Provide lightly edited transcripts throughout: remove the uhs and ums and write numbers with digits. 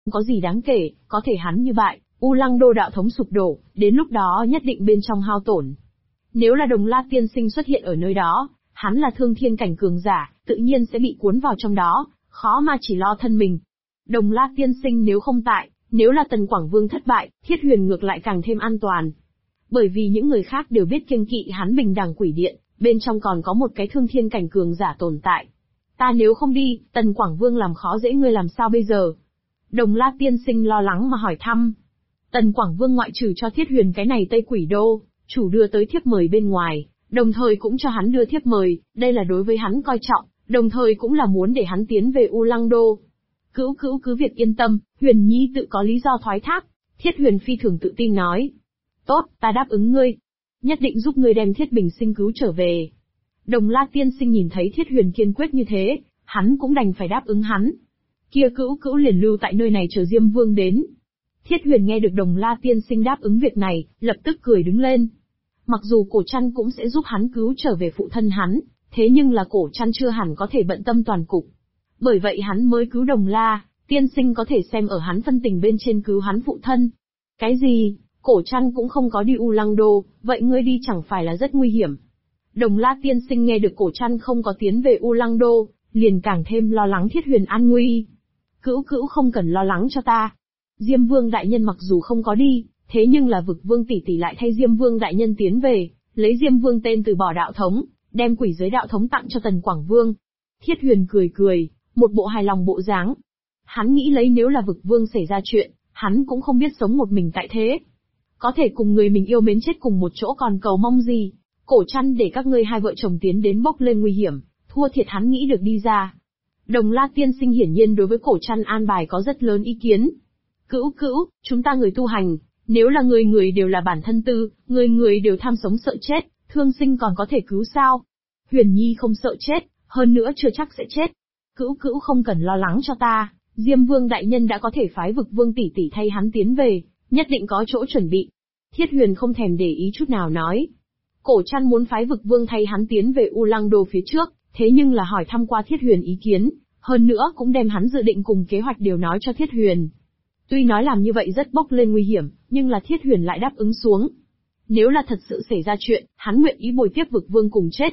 có gì đáng kể, có thể hắn như vậy, U Lăng Đô đạo thống sụp đổ, đến lúc đó nhất định bên trong hao tổn. Nếu là Đồng La tiên sinh xuất hiện ở nơi đó, hắn là thương thiên cảnh cường giả, tự nhiên sẽ bị cuốn vào trong đó, khó mà chỉ lo thân mình. Đồng La tiên sinh nếu không tại, nếu là Tần Quảng Vương thất bại, Thiết Huyền ngược lại càng thêm an toàn. Bởi vì những người khác đều biết kiêng kỵ hắn Bình Đẳng Quỷ Điện, bên trong còn có một cái thương thiên cảnh cường giả tồn tại. Ta nếu không đi, Tần Quảng Vương làm khó dễ ngươi làm sao bây giờ? Đồng La tiên sinh lo lắng mà hỏi thăm. Tần Quảng Vương ngoại trừ cho Thiết Huyền cái này Tây Quỷ Đô, chủ đưa tới thiếp mời bên ngoài, đồng thời cũng cho hắn đưa thiếp mời, đây là đối với hắn coi trọng, đồng thời cũng là muốn để hắn tiến về U Lăng Đô. Cữu cứ việc yên tâm, Huyền Nhi tự có lý do thoái thác, Thiết Huyền phi thường tự tin nói. Tốt, ta đáp ứng ngươi. Nhất định giúp ngươi đem Thiết Bình sinh cứu trở về. Đồng La tiên sinh nhìn thấy Thiết Huyền kiên quyết như thế, hắn cũng đành phải đáp ứng hắn. Kia cữu liền lưu tại nơi này chờ Diêm Vương đến. Thiết Huyền nghe được Đồng La tiên sinh đáp ứng việc này, lập tức cười đứng lên. Mặc dù Cổ Trăn cũng sẽ giúp hắn cứu trở về phụ thân hắn, thế nhưng là Cổ Trăn chưa hẳn có thể bận tâm toàn cục. Bởi vậy hắn mới cứu Đồng La, tiên sinh có thể xem ở hắn phân tình bên trên cứu hắn phụ thân. Cái gì? Cổ Trăn cũng không có đi U Lăng Đô, vậy ngươi đi chẳng phải là rất nguy hiểm. Đồng La tiên sinh nghe được Cổ Trăn không có tiến về U Lăng Đô, liền càng thêm lo lắng Thiết Huyền an nguy. Cữu không cần lo lắng cho ta. Diêm Vương đại nhân mặc dù không có đi, thế nhưng là Vực Vương tỷ tỷ lại thay Diêm Vương đại nhân tiến về, lấy Diêm Vương tên từ bỏ đạo thống, đem quỷ giới đạo thống tặng cho Tần Quảng Vương. Thiết Huyền cười, một bộ hài lòng bộ dáng. Hắn nghĩ lấy nếu là Vực Vương xảy ra chuyện, hắn cũng không biết sống một mình tại thế. Có thể cùng người mình yêu mến chết cùng một chỗ còn cầu mong gì. Cổ Trăn để các ngươi hai vợ chồng tiến đến bốc lên nguy hiểm, thua thiệt hắn nghĩ được đi ra. Đồng La tiên sinh hiển nhiên đối với Cổ Trăn an bài có rất lớn ý kiến. Cữu, chúng ta người tu hành, nếu là người đều là bản thân tư, người đều tham sống sợ chết, thương sinh còn có thể cứu sao? Huyền Nhi không sợ chết, hơn nữa chưa chắc sẽ chết. Cữu không cần lo lắng cho ta, Diêm Vương đại nhân đã có thể phái Vực Vương tỷ tỷ thay hắn tiến về, nhất định có chỗ chuẩn bị. Thiết Huyền không thèm để ý chút nào nói. Cổ Trăn muốn phái Vực Vương thay hắn tiến về U Lăng Đô phía trước, thế nhưng là hỏi thăm qua Thiết Huyền ý kiến, hơn nữa cũng đem hắn dự định cùng kế hoạch đều nói cho Thiết Huyền. Tuy nói làm như vậy rất bốc lên nguy hiểm, nhưng là Thiết Huyền lại đáp ứng xuống. Nếu là thật sự xảy ra chuyện, hắn nguyện ý bồi tiếp Vực Vương cùng chết.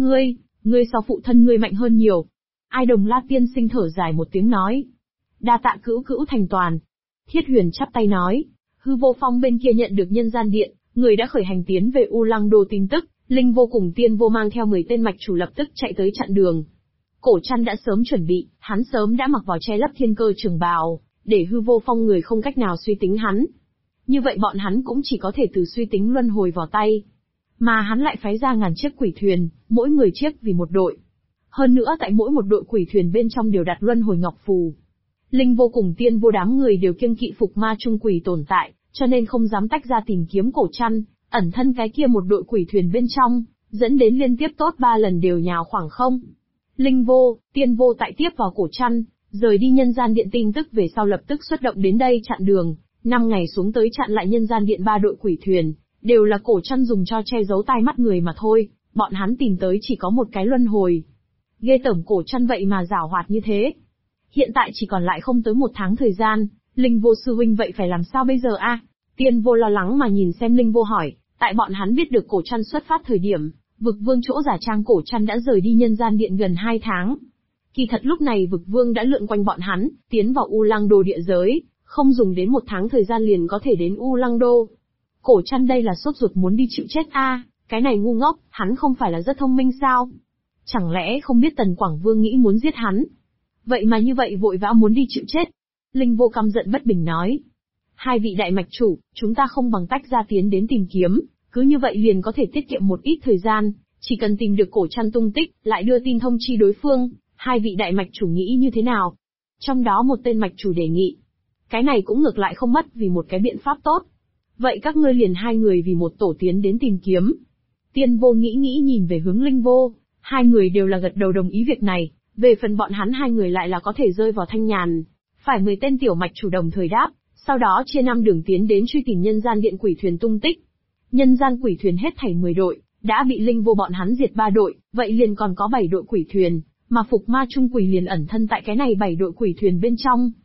Ngươi so phụ thân ngươi mạnh hơn nhiều. Ai Đồng La tiên sinh thở dài một tiếng nói. Đa tạ cữu thành toàn. Thiết Huyền chắp tay nói. Hư Vô Phong bên kia nhận được Nhân Gian Điện, người đã khởi hành tiến về U Lăng Đô tin tức, Linh Vô cùng Tiên Vô mang theo 10 tên mạch chủ lập tức chạy tới chặn đường. Cổ Trăn đã sớm chuẩn bị, hắn sớm đã mặc vào che lấp thiên cơ trường bào, để Hư Vô Phong người không cách nào suy tính hắn. Như vậy bọn hắn cũng chỉ có thể từ suy tính luân hồi vào tay. Mà hắn lại phái ra ngàn chiếc quỷ thuyền, mỗi người chiếc vì một đội. Hơn nữa tại mỗi một đội quỷ thuyền bên trong đều đặt luân hồi ngọc phù. Linh Vô cùng Tiên Vô đám người đều kiêng kỵ phục ma trung quỷ tồn tại, cho nên không dám tách ra tìm kiếm Cổ Trăn, ẩn thân cái kia một đội quỷ thuyền bên trong, dẫn đến liên tiếp tốt 3 lần đều nhào khoảng không. Linh Vô, Tiên Vô tại tiếp vào Cổ Trăn, rời đi Nhân Gian Điện tin tức về sau lập tức xuất động đến đây chặn đường, 5 ngày xuống tới chặn lại Nhân Gian Điện 3 đội quỷ thuyền, đều là Cổ Trăn dùng cho che giấu tai mắt người mà thôi, bọn hắn tìm tới chỉ có một cái luân hồi. Ghê tởm Cổ Trăn vậy mà giảo hoạt như thế. Hiện tại chỉ còn lại không tới 1 tháng thời gian, Linh Vô sư huynh vậy phải làm sao bây giờ a? Tiên Vô lo lắng mà nhìn xem Linh Vô hỏi, tại bọn hắn biết được Cổ Trăn xuất phát thời điểm, Vực Vương chỗ giả trang Cổ Trăn đã rời đi Nhân Gian Điện gần 2 tháng. Kỳ thật lúc này Vực Vương đã lượn quanh bọn hắn, tiến vào U Lăng Đô địa giới, không dùng đến 1 tháng thời gian liền có thể đến U Lăng Đô. Cổ Trăn đây là sốt ruột muốn đi chịu chết a, cái này ngu ngốc, hắn không phải là rất thông minh sao? Chẳng lẽ không biết Tần Quảng Vương nghĩ muốn giết hắn? Vậy mà như vậy vội vã muốn đi chịu chết. Linh Vô căm giận bất bình nói. 2 vị đại mạch chủ, chúng ta không bằng tách ra tiến đến tìm kiếm, cứ như vậy liền có thể tiết kiệm một ít thời gian, chỉ cần tìm được Cổ Trăn tung tích, lại đưa tin thông chi đối phương, 2 vị đại mạch chủ nghĩ như thế nào? Trong đó một tên mạch chủ đề nghị. Cái này cũng ngược lại không mất vì một cái biện pháp tốt. Vậy các ngươi liền 2 người vì một tổ tiến đến tìm kiếm. Tiên Vô nghĩ nhìn về hướng Linh Vô, 2 người đều là gật đầu đồng ý việc này, về phần bọn hắn 2 người lại là có thể rơi vào thanh nhàn. Phải 10 tên tiểu mạch chủ đồng thời đáp, sau đó chia 5 đường tiến đến truy tìm Nhân Gian Điện quỷ thuyền tung tích. Nhân gian quỷ thuyền hết thảy 10 đội, đã bị Linh Vô bọn hắn diệt 3 đội, vậy liền còn có 7 đội quỷ thuyền, mà phục ma trung quỷ liền ẩn thân tại cái này 7 đội quỷ thuyền bên trong.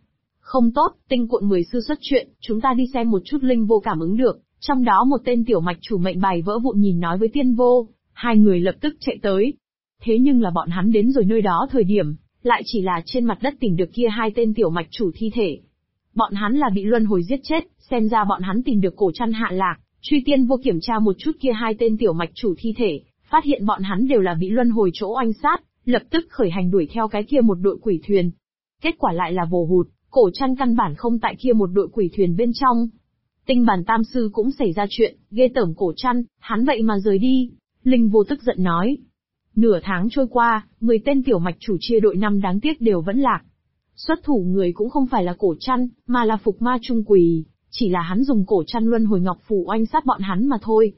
Không tốt, tinh cuộn 10 sư xuất chuyện, chúng ta đi xem một chút. Linh vô cảm ứng được, trong đó một tên tiểu mạch chủ mệnh bài vỡ vụn nhìn nói với Tiên vô, hai người lập tức chạy tới. Thế nhưng là bọn hắn đến rồi nơi đó thời điểm, lại chỉ là trên mặt đất tìm được kia hai tên tiểu mạch chủ thi thể. Bọn hắn là bị luân hồi giết chết, xem ra bọn hắn tìm được cổ trăn hạ lạc. Truy Tiên vô kiểm tra một chút kia hai tên tiểu mạch chủ thi thể, phát hiện bọn hắn đều là bị luân hồi chỗ oanh sát, lập tức khởi hành đuổi theo cái kia một đội quỷ thuyền. Kết quả lại là vồ hụt, cổ trăn căn bản không tại kia một đội quỷ thuyền bên trong. Tinh bản tam sư cũng xảy ra chuyện, ghê tởm cổ trăn, hắn vậy mà rời đi. Linh vô tức giận nói. Nửa tháng trôi qua, 10 tên tiểu mạch chủ chia đội 5 đáng tiếc đều vẫn lạc. Xuất thủ người cũng không phải là cổ trăn, mà là Phục Ma Trung Quỳ, chỉ là hắn dùng cổ trăn luân hồi ngọc phù oanh sát bọn hắn mà thôi.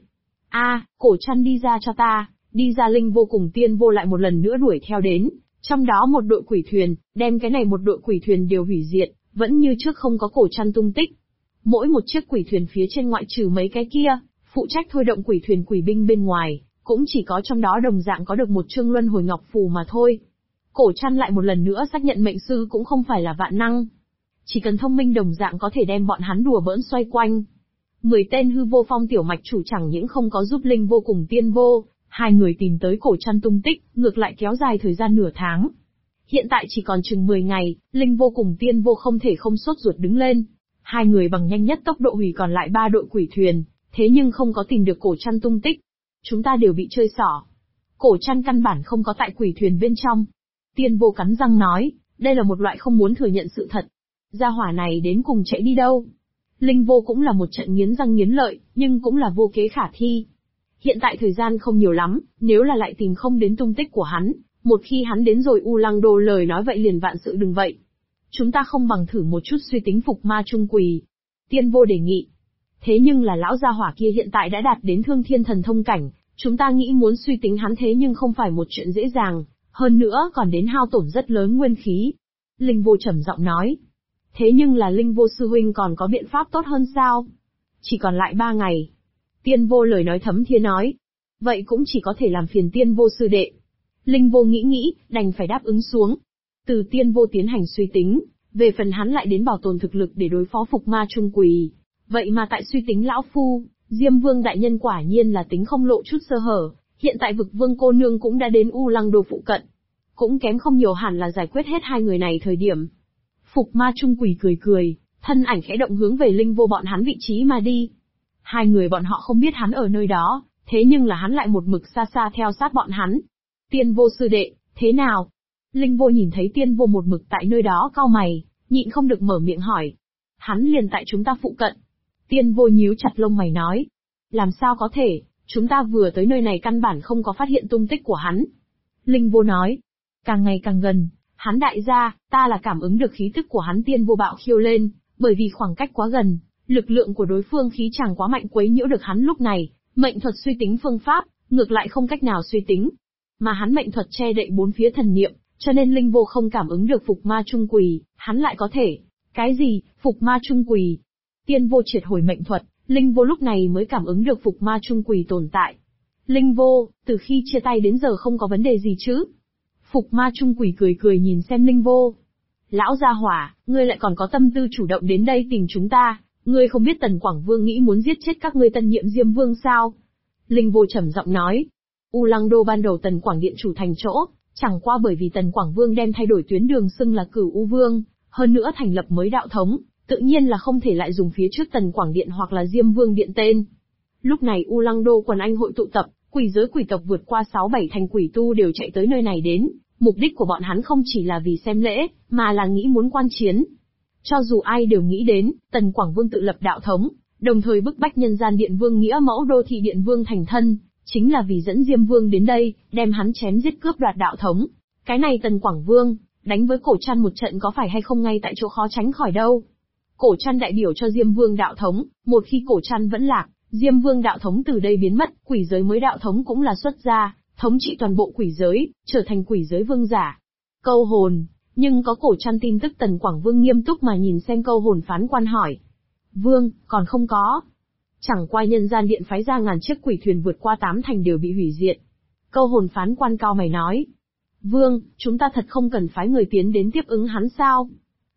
Cổ trăn đi ra cho ta, đi ra. Linh vô cùng Tiên vô lại một lần nữa đuổi theo đến, trong đó một đội quỷ thuyền, đem cái này một đội quỷ thuyền đều hủy diệt, vẫn như trước không có cổ trăn tung tích. Mỗi một chiếc quỷ thuyền phía trên ngoại trừ mấy cái kia, phụ trách thôi động quỷ thuyền quỷ binh bên ngoài, cũng chỉ có trong đó đồng dạng có được một chương luân hồi ngọc phù mà thôi. Cổ trăn lại một lần nữa xác nhận mệnh sư cũng không phải là vạn năng. Chỉ cần thông minh đồng dạng có thể đem bọn hắn đùa bỡn xoay quanh. 10 tên hư vô phong tiểu mạch chủ chẳng những không có giúp Linh vô cùng Tiên vô, hai người tìm tới cổ trăn tung tích, ngược lại kéo dài thời gian nửa tháng. Hiện tại chỉ còn chừng 10 ngày, Linh vô cùng Tiên vô không thể không sốt ruột đứng lên. Hai người bằng nhanh nhất tốc độ hủy còn lại 3 đội quỷ thuyền, thế nhưng không có tìm được cổ trăn tung tích. Chúng ta đều bị chơi xỏ. Cổ trăn căn bản không có tại quỷ thuyền bên trong. Tiên vô cắn răng nói, đây là một loại không muốn thừa nhận sự thật. Gia hỏa này đến cùng chạy đi đâu? Linh vô cũng là một trận nghiến răng nghiến lợi, nhưng cũng là vô kế khả thi. Hiện tại thời gian không nhiều lắm, nếu là lại tìm không đến tung tích của hắn, một khi hắn đến rồi U Lăng Đô lời nói vậy liền vạn sự đừng vậy. Chúng ta không bằng thử một chút suy tính Phục Ma Trung Quỳ. Tiên vô đề nghị. Thế nhưng là lão gia hỏa kia hiện tại đã đạt đến thương thiên thần thông cảnh, chúng ta nghĩ muốn suy tính hắn thế nhưng không phải một chuyện dễ dàng, hơn nữa còn đến hao tổn rất lớn nguyên khí. Linh vô trầm giọng nói. Thế nhưng là Linh vô sư huynh còn có biện pháp tốt hơn sao? Chỉ còn lại 3 ngày. Tiên vô lời nói thấm thía nói. Vậy cũng chỉ có thể làm phiền Tiên vô sư đệ. Linh vô nghĩ, đành phải đáp ứng xuống. Từ Tiên vô tiến hành suy tính, về phần hắn lại đến bảo tồn thực lực để đối phó Phục Ma Trung Quỳ. Vậy mà tại suy tính lão phu, Diêm Vương đại nhân quả nhiên là tính không lộ chút sơ hở, hiện tại Vực Vương cô nương cũng đã đến U Lăng Đô phụ cận. Cũng kém không nhiều hẳn là giải quyết hết hai người này thời điểm. Phục Ma Trung Quỳ cười, thân ảnh khẽ động hướng về Linh vô bọn hắn vị trí mà đi. Hai người bọn họ không biết hắn ở nơi đó, thế nhưng là hắn lại một mực xa xa theo sát bọn hắn. Tiên vô sư đệ, thế nào? Linh vô nhìn thấy Tiên vô một mực tại nơi đó cau mày, nhịn không được mở miệng hỏi. Hắn liền tại chúng ta phụ cận. Tiên vô nhíu chặt lông mày nói. Làm sao có thể, chúng ta vừa tới nơi này căn bản không có phát hiện tung tích của hắn. Linh vô nói. Càng ngày càng gần, hắn đại gia, ta là cảm ứng được khí tức của hắn. Tiên vô bạo khiêu lên, bởi vì khoảng cách quá gần, lực lượng của đối phương khí chàng quá mạnh quấy nhiễu được hắn lúc này, mệnh thuật suy tính phương pháp, ngược lại không cách nào suy tính. Mà hắn mệnh thuật che đậy bốn phía thần niệm, cho nên Linh vô không cảm ứng được Phục Ma Trung Quỳ, hắn lại có thể. Cái gì, Phục Ma Trung Quỳ? Tiên vô triệt hồi mệnh thuật, Linh vô lúc này mới cảm ứng được Phục Ma Trung Quỳ tồn tại. Linh vô, từ khi chia tay đến giờ không có vấn đề gì chứ? Phục Ma Trung Quỳ cười nhìn xem Linh vô. Lão gia hỏa, ngươi lại còn có tâm tư chủ động đến đây tìm chúng ta, ngươi không biết Tần Quảng Vương nghĩ muốn giết chết các ngươi tân nhiệm Diêm Vương sao? Linh vô trầm giọng nói. U Lăng Đô ban đầu Tần Quảng Điện chủ thành chỗ, chẳng qua bởi vì Tần Quảng Vương đem thay đổi tuyến đường xưng là Cửu U Vương, hơn nữa thành lập mới đạo thống, tự nhiên là không thể lại dùng phía trước Tần Quảng Điện hoặc là Diêm Vương Điện tên. Lúc này U Lăng Đô quần anh hội tụ tập, quỷ giới quỷ tộc vượt qua 6-7 thành quỷ tu đều chạy tới nơi này đến, mục đích của bọn hắn không chỉ là vì xem lễ, mà là nghĩ muốn quan chiến. Cho dù ai đều nghĩ đến, Tần Quảng Vương tự lập đạo thống, đồng thời bức bách nhân gian Điện Vương nghĩa mẫu đô thị Điện Vương thành thân, chính là vì dẫn Diêm Vương đến đây, đem hắn chém giết cướp đoạt đạo thống. Cái này Tần Quảng Vương, đánh với Cổ Trăn một trận có phải hay không ngay tại chỗ khó tránh khỏi đâu. Cổ Trăn đại biểu cho Diêm Vương đạo thống, một khi Cổ Trăn vẫn lạc, Diêm Vương đạo thống từ đây biến mất, quỷ giới mới đạo thống cũng là xuất gia, thống trị toàn bộ quỷ giới, trở thành quỷ giới vương giả. Câu hồn, nhưng có Cổ Trăn tin tức. Tần Quảng Vương nghiêm túc mà nhìn xem câu hồn phán quan hỏi. Vương, còn không có. Chẳng qua nhân gian điện phái ra ngàn chiếc quỷ thuyền vượt qua 8 thành đều bị hủy diệt. Câu hồn phán quan cao mày nói. Vương, chúng ta thật không cần phái người tiến đến tiếp ứng hắn sao?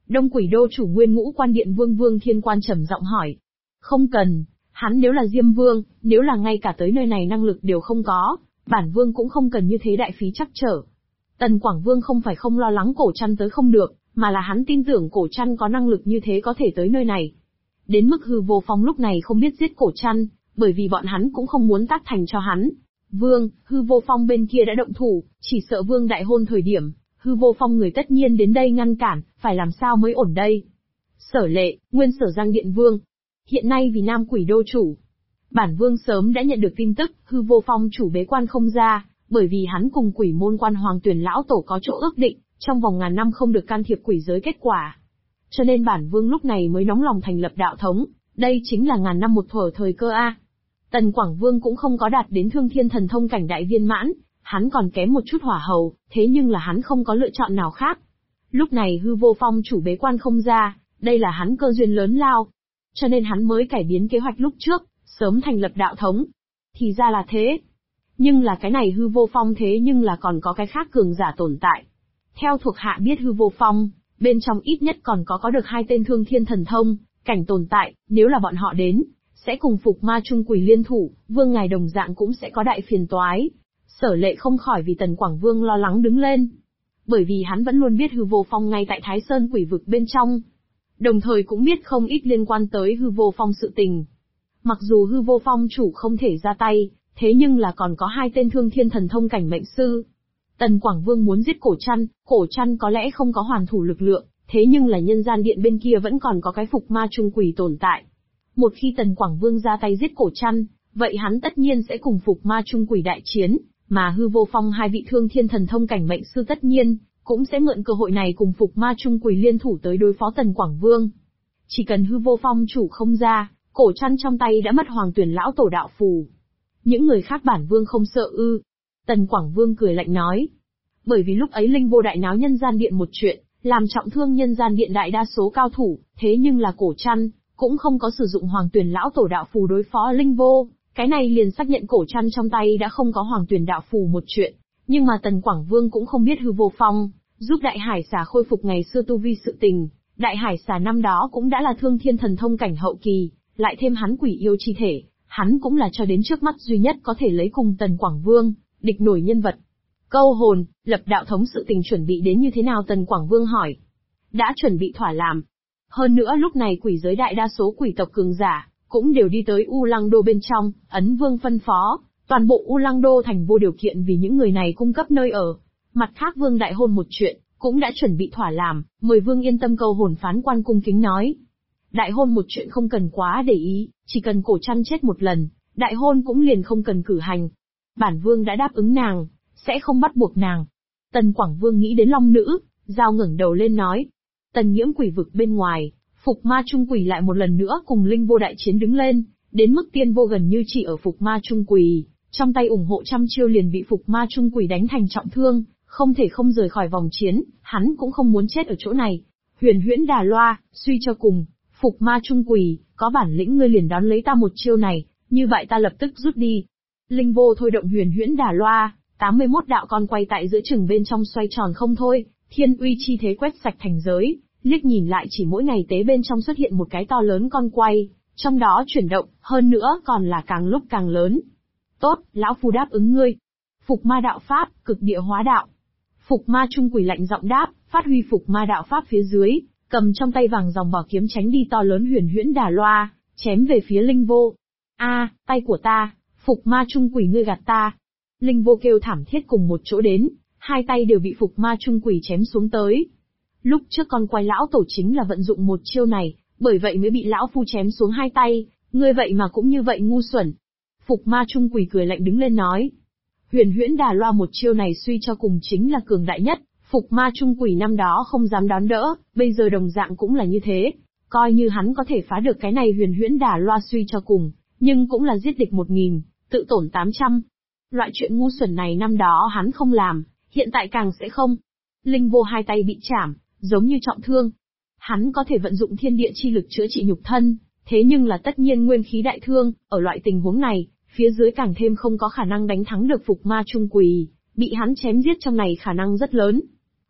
Đông Quỷ Đô chủ Nguyên Ngũ Quan Điện Vương Vương Thiên Quan trầm giọng hỏi. Không cần, hắn nếu là Diêm Vương, nếu là ngay cả tới nơi này năng lực đều không có, bản Vương cũng không cần như thế đại phí chắc trở. Tần Quảng Vương không phải không lo lắng Cổ Trăn tới không được, mà là hắn tin tưởng Cổ Trăn có năng lực như thế có thể tới nơi này. Đến mức Hư Vô Phong lúc này không biết giết Cổ Trăn, bởi vì bọn hắn cũng không muốn tác thành cho hắn. Vương, Hư Vô Phong bên kia đã động thủ, chỉ sợ Vương đại hôn thời điểm, Hư Vô Phong người tất nhiên đến đây ngăn cản, phải làm sao mới ổn đây? Sở Lệ, nguyên Sở Giang Điện Vương. Hiện nay vì Nam Quỷ Đô chủ. Bản Vương sớm đã nhận được tin tức, Hư Vô Phong chủ bế quan không ra, bởi vì hắn cùng Quỷ môn quan Hoàng Tuyển lão tổ có chỗ ước định, trong vòng ngàn năm không được can thiệp quỷ giới kết quả. Cho nên bản Vương lúc này mới nóng lòng thành lập đạo thống, đây chính là ngàn năm một thuở thời cơ a. Tần Quảng Vương cũng không có đạt đến Thương Thiên Thần Thông cảnh đại viên mãn, hắn còn kém một chút hỏa hầu, thế nhưng là hắn không có lựa chọn nào khác. Lúc này Hư Vô Phong chủ bế quan không ra, đây là hắn cơ duyên lớn lao. Cho nên hắn mới cải biến kế hoạch lúc trước, sớm thành lập đạo thống. Thì ra là thế. Nhưng là cái này Hư Vô Phong thế nhưng là còn có cái khác cường giả tồn tại. Theo thuộc hạ biết Hư Vô Phong, bên trong ít nhất còn có được 2 tên Thương Thiên Thần Thông cảnh tồn tại, nếu là bọn họ đến, sẽ cùng Phục Ma Trung Quỷ liên thủ, Vương ngài đồng dạng cũng sẽ có đại phiền toái. Sở Lệ không khỏi vì Tần Quảng Vương lo lắng đứng lên. Bởi vì hắn vẫn luôn biết Hư Vô Phong ngay tại Thái Sơn Quỷ vực bên trong. Đồng thời cũng biết không ít liên quan tới Hư Vô Phong sự tình. Mặc dù Hư Vô Phong chủ không thể ra tay, thế nhưng là còn có 2 tên Thương Thiên Thần Thông cảnh mệnh sư. Tần Quảng Vương muốn giết Cổ Trăn có lẽ không có hoàn thủ lực lượng, thế nhưng là nhân gian điện bên kia vẫn còn có cái Phục Ma Trung Quỷ tồn tại. Một khi Tần Quảng Vương ra tay giết Cổ Trăn, vậy hắn tất nhiên sẽ cùng Phục Ma Trung Quỷ đại chiến, mà Hư Vô Phong 2 vị Thương Thiên Thần Thông cảnh mệnh sư tất nhiên cũng sẽ mượn cơ hội này cùng Phục Ma Trung Quỷ liên thủ tới đối phó Tần Quảng Vương. Chỉ cần Hư Vô Phong chủ không ra, Cổ Trăn trong tay đã mất Hoàng Tuyển lão tổ đạo phù. Những người khác bản Vương không sợ ư? Tần Quảng Vương cười lạnh nói. Bởi vì lúc ấy Linh Vô đại náo nhân gian điện một chuyện, làm trọng thương nhân gian điện đại đa số cao thủ, thế nhưng là Cổ Trăn cũng không có sử dụng Hoàng Tuyển lão tổ đạo phù đối phó Linh Vô, cái này liền xác nhận Cổ Trăn trong tay đã không có Hoàng Tuyển đạo phù một chuyện. Nhưng mà Tần Quảng Vương cũng không biết Hư Vô Phong giúp Đại Hải Xà khôi phục ngày xưa tu vi sự tình. Đại Hải Xà năm đó cũng đã là Thương Thiên Thần Thông cảnh hậu kỳ, lại thêm hắn quỷ yêu chi thể, hắn cũng là cho đến trước mắt duy nhất có thể lấy cùng Tần Quảng Vương địch nổi nhân vật. Câu hồn, lập đạo thống sự tình chuẩn bị đến như thế nào? Tần Quảng Vương hỏi. Đã chuẩn bị thỏa làm. Hơn nữa lúc này quỷ giới đại đa số quỷ tộc cường giả cũng đều đi tới U Lăng Đô bên trong, Ấn Vương phân phó, toàn bộ U Lăng Đô thành vô điều kiện vì những người này cung cấp nơi ở. Mặt khác Vương đại hôn một chuyện cũng đã chuẩn bị thỏa làm, mời Vương yên tâm. Câu hồn phán quan cung kính nói. Đại hôn một chuyện không cần quá để ý, chỉ cần Cổ Trăn chết một lần, đại hôn cũng liền không cần cử hành. Bản Vương đã đáp ứng nàng, sẽ không bắt buộc nàng. Tần Quảng Vương nghĩ đến Long Nữ, Giao ngẩng đầu lên nói. Tần Nhiễm quỷ vực bên ngoài, Phục Ma Trung Quỷ lại một lần nữa cùng Linh Vô đại chiến đứng lên, đến mức Tiên Vô gần như chỉ ở Phục Ma Trung Quỷ, trong tay ủng hộ trăm chiêu liền bị Phục Ma Trung Quỷ đánh thành trọng thương, không thể không rời khỏi vòng chiến, hắn cũng không muốn chết ở chỗ này. Huyền Huyễn Đà Loa, suy cho cùng, Phục Ma Trung Quỷ, có bản lĩnh ngươi liền đón lấy ta một chiêu này, như vậy ta lập tức rút đi. Linh Vô thôi động Huyền Huyễn Đà Loa, 81 đạo con quay tại giữa chừng bên trong xoay tròn không thôi, thiên uy chi thế quét sạch thành giới, liếc nhìn lại chỉ mỗi ngày tế bên trong xuất hiện một cái to lớn con quay, trong đó chuyển động, hơn nữa còn là càng lúc càng lớn. Tốt, lão phu đáp ứng ngươi. Phục Ma đạo pháp, cực địa hóa đạo. Phục Ma Trung Quỷ lạnh giọng đáp, phát huy Phục Ma đạo pháp phía dưới, cầm trong tay vàng dòng bảo kiếm tránh đi to lớn Huyền Huyễn Đà Loa, chém về phía Linh Vô. A, tay của ta, Phục Ma Trung Quỷ ngươi gạt ta. Linh Vô kêu thảm thiết cùng một chỗ đến, 2 tay đều bị Phục Ma Trung Quỷ chém xuống tới. Lúc trước con quái lão tổ chính là vận dụng một chiêu này, bởi vậy mới bị lão phu chém xuống 2 tay, ngươi vậy mà cũng như vậy ngu xuẩn. Phục Ma Trung Quỷ cười lạnh đứng lên nói. Huyền Huyễn Đà Loa một chiêu này suy cho cùng chính là cường đại nhất, Phục Ma Trung Quỷ năm đó không dám đón đỡ, bây giờ đồng dạng cũng là như thế. Coi như hắn có thể phá được cái này Huyền Huyễn Đà Loa suy cho cùng, nhưng cũng là giết địch 1000, tự tổn 800. Loại chuyện ngu xuẩn này năm đó hắn không làm, hiện tại càng sẽ không. Linh Vô 2 tay bị chảm, giống như trọng thương. Hắn có thể vận dụng thiên địa chi lực chữa trị nhục thân, thế nhưng là tất nhiên nguyên khí đại thương, ở loại tình huống này, phía dưới càng thêm không có khả năng đánh thắng được Phục Ma Trung Quỷ, bị hắn chém giết trong này khả năng rất lớn.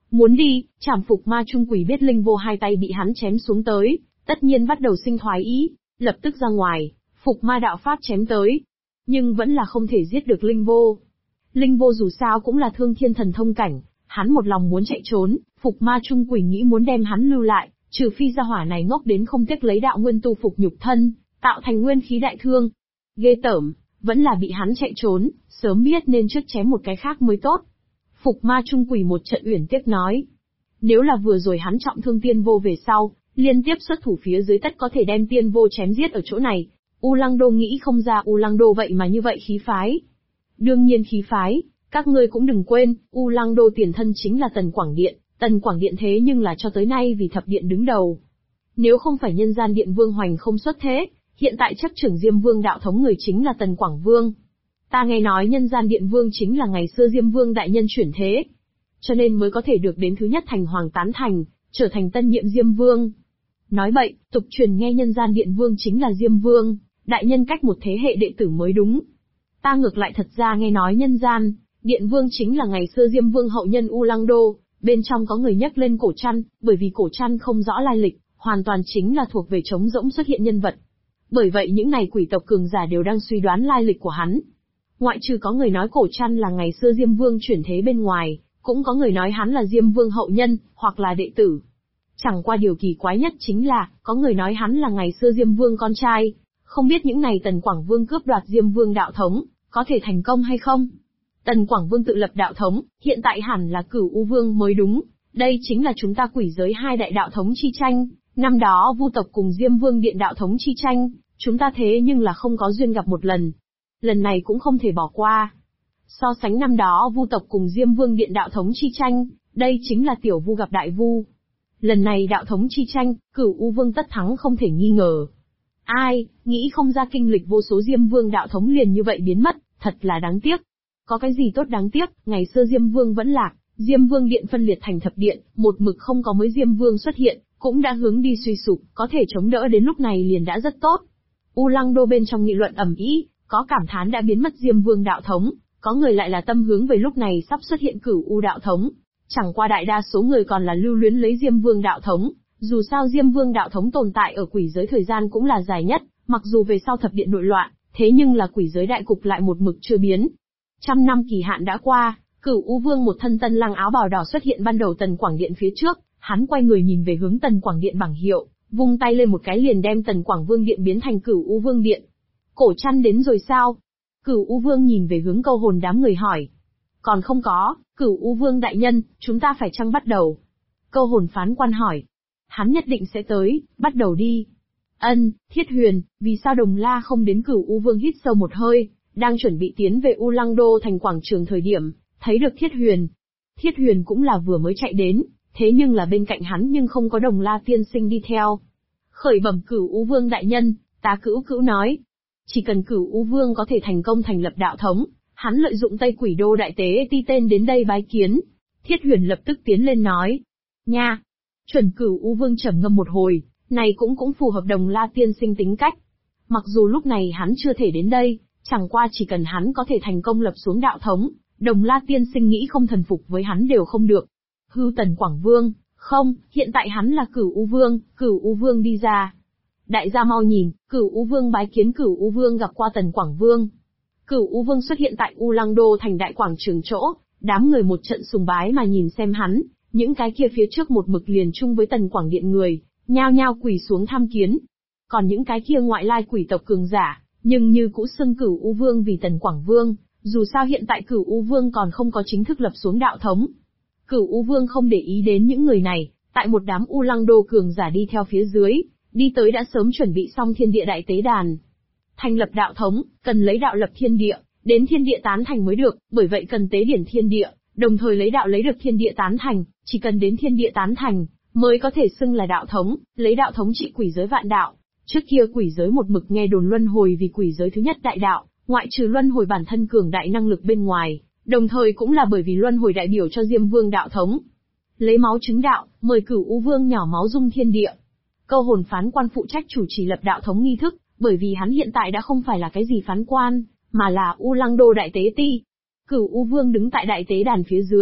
Muốn đi, Trảm Phục Ma Trung Quỷ biết Linh Vô hai tay bị hắn chém xuống tới, tất nhiên bắt đầu sinh thoái ý, lập tức ra ngoài, Phục Ma đạo pháp chém tới. Nhưng vẫn là không thể giết được Linh Vô. Linh Vô dù sao cũng là thương thiên thần thông cảnh, hắn một lòng muốn chạy trốn, Phục Ma Trung Quỷ nghĩ muốn đem hắn lưu lại, trừ phi gia hỏa này ngốc đến không tiếc lấy đạo nguyên tu phục nhục thân, tạo thành nguyên khí đại thương. Ghê tởm, vẫn là bị hắn chạy trốn, sớm biết nên trước chém một cái khác mới tốt. Phục Ma Trung Quỷ một trận uyển tiếc nói. Nếu là vừa rồi hắn trọng thương Tiên Vô về sau, liên tiếp xuất thủ phía dưới tất có thể đem Tiên Vô chém giết ở chỗ này. U Lăng Đô nghĩ không ra U Lăng Đô vậy mà như vậy khí phái. Đương nhiên khí phái, các ngươi cũng đừng quên, U Lăng Đô tiền thân chính là Tần Quảng Điện, Tần Quảng Điện thế nhưng là cho tới nay vì thập điện đứng đầu. Nếu không phải nhân gian điện Vương Hoành không xuất thế, hiện tại chấp trưởng Diêm Vương đạo thống người chính là Tần Quảng Vương. Ta nghe nói nhân gian điện Vương chính là ngày xưa Diêm Vương đại nhân chuyển thế, cho nên mới có thể được đến thứ nhất thành hoàng tán thành, trở thành tân nhiệm Diêm Vương. Nói bậy, tục truyền nghe nhân gian điện Vương chính là Diêm Vương đại nhân cách một thế hệ đệ tử mới đúng. Ta ngược lại thật ra nghe nói nhân gian điện Vương chính là ngày xưa Diêm Vương hậu nhân U Lăng Đô, bên trong có người nhắc lên Cổ Trăn, bởi vì Cổ Trăn không rõ lai lịch, hoàn toàn chính là thuộc về trống rỗng xuất hiện nhân vật. Bởi vậy những này quỷ tộc cường giả đều đang suy đoán lai lịch của hắn. Ngoại trừ có người nói Cổ Trăn là ngày xưa Diêm Vương chuyển thế bên ngoài, cũng có người nói hắn là Diêm Vương hậu nhân, hoặc là đệ tử. Chẳng qua điều kỳ quái nhất chính là, có người nói hắn là ngày xưa Diêm Vương con trai. Không biết những này Tần Quảng Vương cướp đoạt Diêm Vương đạo thống, có thể thành công hay không? Tần Quảng Vương tự lập đạo thống, hiện tại hẳn là Cửu U Vương mới đúng. Đây chính là chúng ta quỷ giới hai đại đạo thống chi tranh, năm đó Vu tộc cùng Diêm Vương điện đạo thống chi tranh, chúng ta thế nhưng là không có duyên gặp một lần. Lần này cũng không thể bỏ qua. So sánh năm đó Vu tộc cùng Diêm Vương điện đạo thống chi tranh, đây chính là tiểu Vu gặp đại Vu. Lần này đạo thống chi tranh, Cửu U Vương tất thắng không thể nghi ngờ. Ai, nghĩ không ra kinh lịch vô số Diêm Vương đạo thống liền như vậy biến mất, thật là đáng tiếc. Có cái gì tốt đáng tiếc, ngày xưa Diêm Vương vẫn lạc, Diêm Vương điện phân liệt thành thập điện, một mực không có mới Diêm Vương xuất hiện, cũng đã hướng đi suy sụp, có thể chống đỡ đến lúc này liền đã rất tốt. U Lăng Đô bên trong nghị luận ầm ĩ, có cảm thán đã biến mất Diêm Vương đạo thống, có người lại là tâm hướng về lúc này sắp xuất hiện Cửu U đạo thống. Chẳng qua đại đa số người còn là lưu luyến lấy Diêm Vương đạo thống, dù sao Diêm Vương đạo thống tồn tại ở quỷ giới thời gian cũng là dài nhất, mặc dù về sau thập điện nội loạn, thế nhưng là quỷ giới đại cục lại một mực chưa biến. 100 năm kỳ hạn đã qua, Cửu U Vương một thân tân lăng áo bào đỏ xuất hiện ban đầu Tần Quảng Điện phía trước, hắn quay người nhìn về hướng Tần Quảng Điện bảng hiệu, vung tay lên một cái liền đem Tần Quảng Vương Điện biến thành Cửu U Vương Điện. Cổ Trăn đến rồi sao? Cửu U Vương nhìn về hướng Câu Hồn đám người hỏi. Còn không có, Cửu U Vương đại nhân, chúng ta phải chăng bắt đầu? Câu Hồn phán quan hỏi. Hắn nhất định sẽ tới, bắt đầu đi. Ân, Thiết Huyền, vì sao Đồng La không đến? Cửu U Vương hít sâu một hơi, đang chuẩn bị tiến về U Lăng Đô thành quảng trường thời điểm, thấy được Thiết Huyền. Thiết Huyền cũng là vừa mới chạy đến, thế nhưng là bên cạnh hắn nhưng không có Đồng La tiên sinh đi theo. Khởi bẩm Cửu U Vương đại nhân, tá Cửu Cửu nói. Chỉ cần Cửu U Vương có thể thành công thành lập đạo thống, hắn lợi dụng Tây Quỷ Đô đại tế ti tên đến đây bái kiến. Thiết Huyền lập tức tiến lên nói. Nha! Chuẩn Cửu U Vương trầm ngâm một hồi, này cũng phù hợp Đồng La tiên sinh tính cách. Mặc dù lúc này hắn chưa thể đến đây, chẳng qua chỉ cần hắn có thể thành công lập xuống đạo thống, Đồng La tiên sinh nghĩ không thần phục với hắn đều không được. Hư Tần Quảng Vương, không, hiện tại hắn là Cửu U Vương, Cửu U Vương đi ra. Đại gia mau nhìn, Cửu U Vương bái kiến. Cửu U Vương gặp qua Tần Quảng Vương. Cửu U Vương xuất hiện tại U Lăng Đô thành đại quảng trường chỗ, đám người một trận sùng bái mà nhìn xem hắn, những cái kia phía trước một mực liền chung với Tần Quảng Điện người, nhao nhao quỳ xuống tham kiến. Còn những cái kia ngoại lai quỷ tộc cường giả, nhưng như cũ xưng Cửu U Vương vì Tần Quảng Vương, dù sao hiện tại Cửu U Vương còn không có chính thức lập xuống đạo thống. Cửu U Vương không để ý đến những người này, tại một đám U Lăng Đô cường giả đi theo phía dưới, đi tới đã sớm chuẩn bị xong thiên địa đại tế đàn. Thành lập đạo thống, cần lấy đạo lập thiên địa, đến thiên địa tán thành mới được, bởi vậy cần tế điển thiên địa, đồng thời lấy đạo lấy được thiên địa tán thành, chỉ cần đến thiên địa tán thành, mới có thể xưng là đạo thống, lấy đạo thống trị quỷ giới vạn đạo. Trước kia quỷ giới một mực nghe đồn luân hồi vì quỷ giới thứ nhất đại đạo, ngoại trừ luân hồi bản thân cường đại năng lực bên ngoài, đồng thời cũng là bởi vì luân hồi đại biểu cho Diêm Vương đạo thống. Lấy máu chứng đạo, mời Cửu U Vương nhỏ máu dung thiên địa. Câu Hồn phán quan phụ trách chủ trì lập đạo thống nghi thức, bởi vì hắn hiện tại đã không phải là cái gì phán quan, mà là U Lăng Đô đại tế ti. Cửu U Vương đứng tại đại tế đàn phía dưới,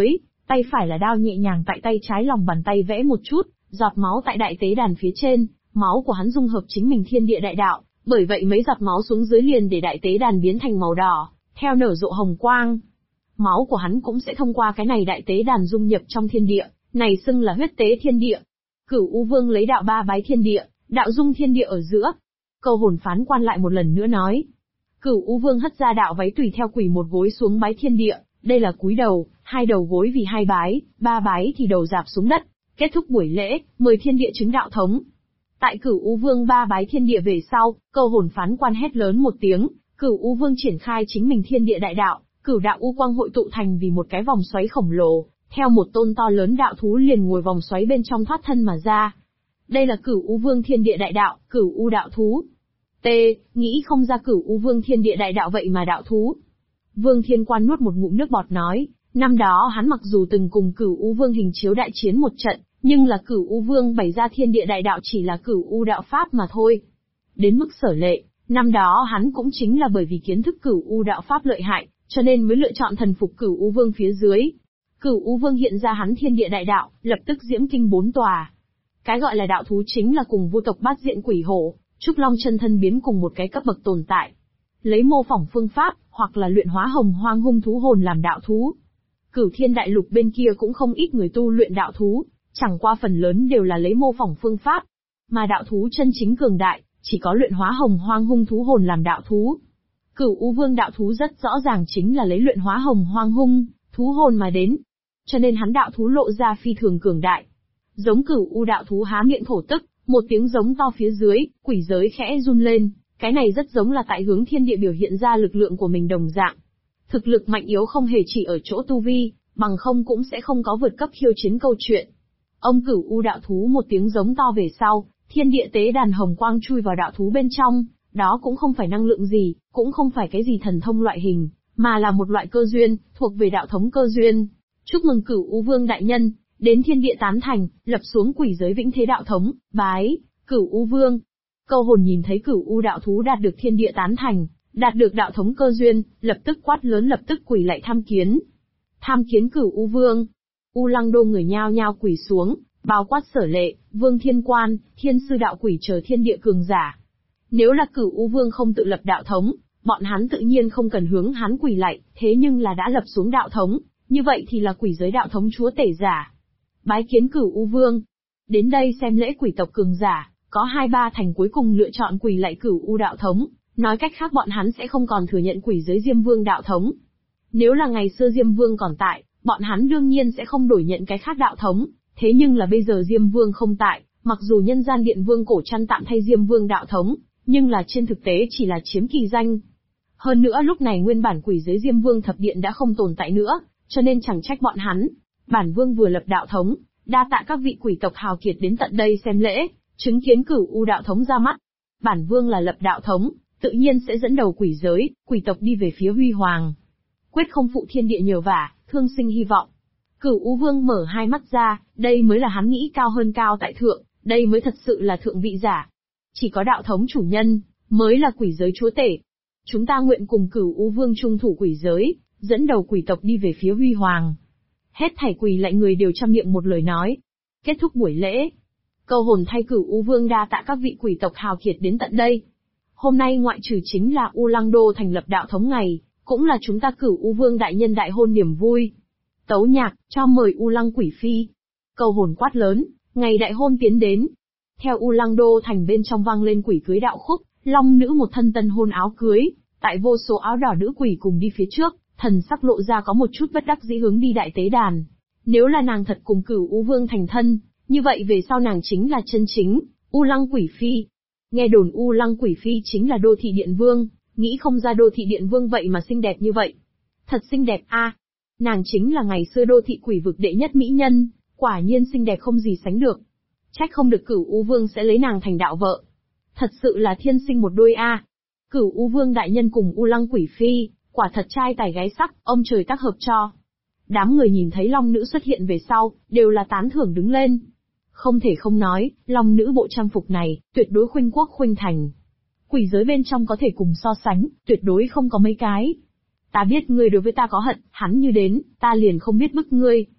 tay phải là đao nhẹ nhàng tại tay trái lòng bàn tay vẽ một chút, giọt máu tại đại tế đàn phía trên, máu của hắn dung hợp chính mình thiên địa đại đạo, bởi vậy mấy giọt máu xuống dưới liền để đại tế đàn biến thành màu đỏ, theo nở rộ hồng quang. Máu của hắn cũng sẽ thông qua cái này đại tế đàn dung nhập trong thiên địa, này xưng là huyết tế thiên địa. Cửu U Vương lấy đạo ba bái thiên địa, đạo dung thiên địa ở giữa. Câu hồn phán quan lại một lần nữa nói. Cửu U Vương hất ra đạo váy tùy theo quỳ một gối xuống bái thiên địa, đây là cúi đầu, hai đầu gối vì hai bái, ba bái thì đầu rạp xuống đất. Kết thúc buổi lễ, mời thiên địa chứng đạo thống. Tại Cửu U Vương ba bái thiên địa về sau, câu hồn phán quan hét lớn một tiếng, Cửu U Vương triển khai chính mình thiên địa đại đạo, cửu đạo u quang hội tụ thành vì một cái vòng xoáy khổng lồ, theo một tôn to lớn đạo thú liền ngồi vòng xoáy bên trong thoát thân mà ra. Đây là Cửu U Vương thiên địa đại đạo, Cửu U đạo thú. T, nghĩ không ra Cửu U Vương thiên địa đại đạo vậy mà đạo thú. Vương Thiên Quan nuốt một ngụm nước bọt nói, năm đó hắn mặc dù từng cùng Cửu U Vương hình chiếu đại chiến một trận, nhưng là Cửu U Vương bày ra thiên địa đại đạo chỉ là Cửu U đạo pháp mà thôi. Đến mức Sở Lệ, năm đó hắn cũng chính là bởi vì kiến thức Cửu U đạo pháp lợi hại, cho nên mới lựa chọn thần phục Cửu U Vương phía dưới. Cửu U Vương hiện ra hắn thiên địa đại đạo, lập tức diễm kinh 4 tòa. Cái gọi là đạo thú chính là cùng vu tộc bát diện quỷ hổ, trúc long chân thân biến cùng một cái cấp bậc tồn tại. Lấy mô phỏng phương pháp, hoặc là luyện hóa hồng hoang hung thú hồn làm đạo thú. Cửu Thiên Đại Lục bên kia cũng không ít người tu luyện đạo thú, chẳng qua phần lớn đều là lấy mô phỏng phương pháp. Mà đạo thú chân chính cường đại, chỉ có luyện hóa hồng hoang hung thú hồn làm đạo thú. Cửu U Vương đạo thú rất rõ ràng chính là lấy luyện hóa hồng hoang hung thú hồn mà đến. Cho nên hắn đạo thú lộ ra phi thường cường đại. Giống Cửu U đạo thú há miệng thổ tức, một tiếng giống to phía dưới, quỷ giới khẽ run lên, cái này rất giống là tại hướng thiên địa biểu hiện ra lực lượng của mình đồng dạng. Thực lực mạnh yếu không hề chỉ ở chỗ tu vi, bằng không cũng sẽ không có vượt cấp khiêu chiến câu chuyện. Ông Cửu U đạo thú một tiếng giống to về sau, thiên địa tế đàn hồng quang chui vào đạo thú bên trong, đó cũng không phải năng lượng gì, cũng không phải cái gì thần thông loại hình, mà là một loại cơ duyên, thuộc về đạo thống cơ duyên. Chúc mừng Cửu U Vương đại nhân, đến thiên địa tán thành, lập xuống quỷ giới vĩnh thế đạo thống, bái, Cửu U Vương. Câu hồn nhìn thấy Cửu U đạo thú đạt được thiên địa tán thành, đạt được đạo thống cơ duyên, lập tức quát lớn lập tức quỳ lại tham kiến. Tham kiến Cửu U Vương. U Lăng Đô người nhao nhao quỳ xuống, bao quát Sở Lệ, Vương Thiên Quan, Thiên Sư đạo quỷ chờ thiên địa cường giả. Nếu là Cửu U Vương không tự lập đạo thống, bọn hắn tự nhiên không cần hướng hắn quỳ lạy, thế nhưng là đã lập xuống đạo thống, như vậy thì là quỷ giới đạo thống chúa tể giả. Bái kiến Cửu U Vương. Đến đây xem lễ quỷ tộc cường giả, có 2/3 thành cuối cùng lựa chọn quỳ lạy Cửu U đạo thống, nói cách khác bọn hắn sẽ không còn thừa nhận quỷ giới Diêm Vương đạo thống. Nếu là ngày xưa Diêm Vương còn tại, bọn hắn đương nhiên sẽ không đổi nhận cái khác đạo thống, thế nhưng là bây giờ Diêm Vương không tại, mặc dù nhân gian điện vương cổ trăn tạm thay Diêm Vương đạo thống, nhưng là trên thực tế chỉ là chiếm kỳ danh. Hơn nữa lúc này nguyên bản quỷ giới Diêm Vương thập điện đã không tồn tại nữa, cho nên chẳng trách bọn hắn. Bản Vương vừa lập đạo thống, đa tạ các vị quỷ tộc hào kiệt đến tận đây xem lễ, chứng kiến Cửu U đạo thống ra mắt. Bản Vương là lập đạo thống, tự nhiên sẽ dẫn đầu quỷ giới, quỷ tộc đi về phía huy hoàng. Quyết không phụ thiên địa nhờ vả, thương sinh hy vọng. Cửu U Vương mở hai mắt ra, đây mới là hắn nghĩ cao hơn cao tại thượng, đây mới thật sự là thượng vị giả. Chỉ có đạo thống chủ nhân, mới là quỷ giới chúa tể. Chúng ta nguyện cùng Cửu U Vương trung thủ quỷ giới, dẫn đầu quỷ tộc đi về phía huy hoàng. Hết thảy quỳ lạy người đều trăm miệng một lời nói. Kết thúc buổi lễ. Câu hồn thay Cửu U Vương đa tạ các vị quỷ tộc hào kiệt đến tận đây. Hôm nay ngoại trừ chính là U Lăng Đô thành lập đạo thống ngày, cũng là chúng ta Cửu U Vương đại nhân đại hôn niềm vui. Tấu nhạc, cho mời U Lăng Quỷ Phi. Câu hồn quát lớn, ngày đại hôn tiến đến. Theo U Lăng Đô thành bên trong vang lên quỷ cưới đạo khúc, long nữ một thân tân hôn áo cưới, tại vô số áo đỏ nữ quỷ cùng đi phía trước, thần sắc lộ ra có một chút bất đắc dĩ hướng đi đại tế đàn. Nếu là nàng thật cùng Cửu U Vương thành thân, như vậy về sau nàng chính là chân chính U Lăng Quỷ Phi. Nghe đồn U Lăng Quỷ Phi chính là đô thị điện vương, nghĩ không ra đô thị điện vương vậy mà xinh đẹp như vậy. Thật xinh đẹp a. Nàng chính là ngày xưa đô thị quỷ vực đệ nhất mỹ nhân, quả nhiên xinh đẹp không gì sánh được. Trách không được Cửu U Vương sẽ lấy nàng thành đạo vợ. Thật sự là thiên sinh một đôi a. Cửu U Vương đại nhân cùng U Lăng Quỷ Phi, quả thật trai tài gái sắc, ông trời tác hợp cho. Đám người nhìn thấy long nữ xuất hiện về sau, đều là tán thưởng đứng lên. Không thể không nói, long nữ bộ trang phục này, tuyệt đối khuynh quốc khuynh thành. Quỷ giới bên trong có thể cùng so sánh, tuyệt đối không có mấy cái. Ta biết ngươi đối với ta có hận, hắn như đến, ta liền không biết bức ngươi.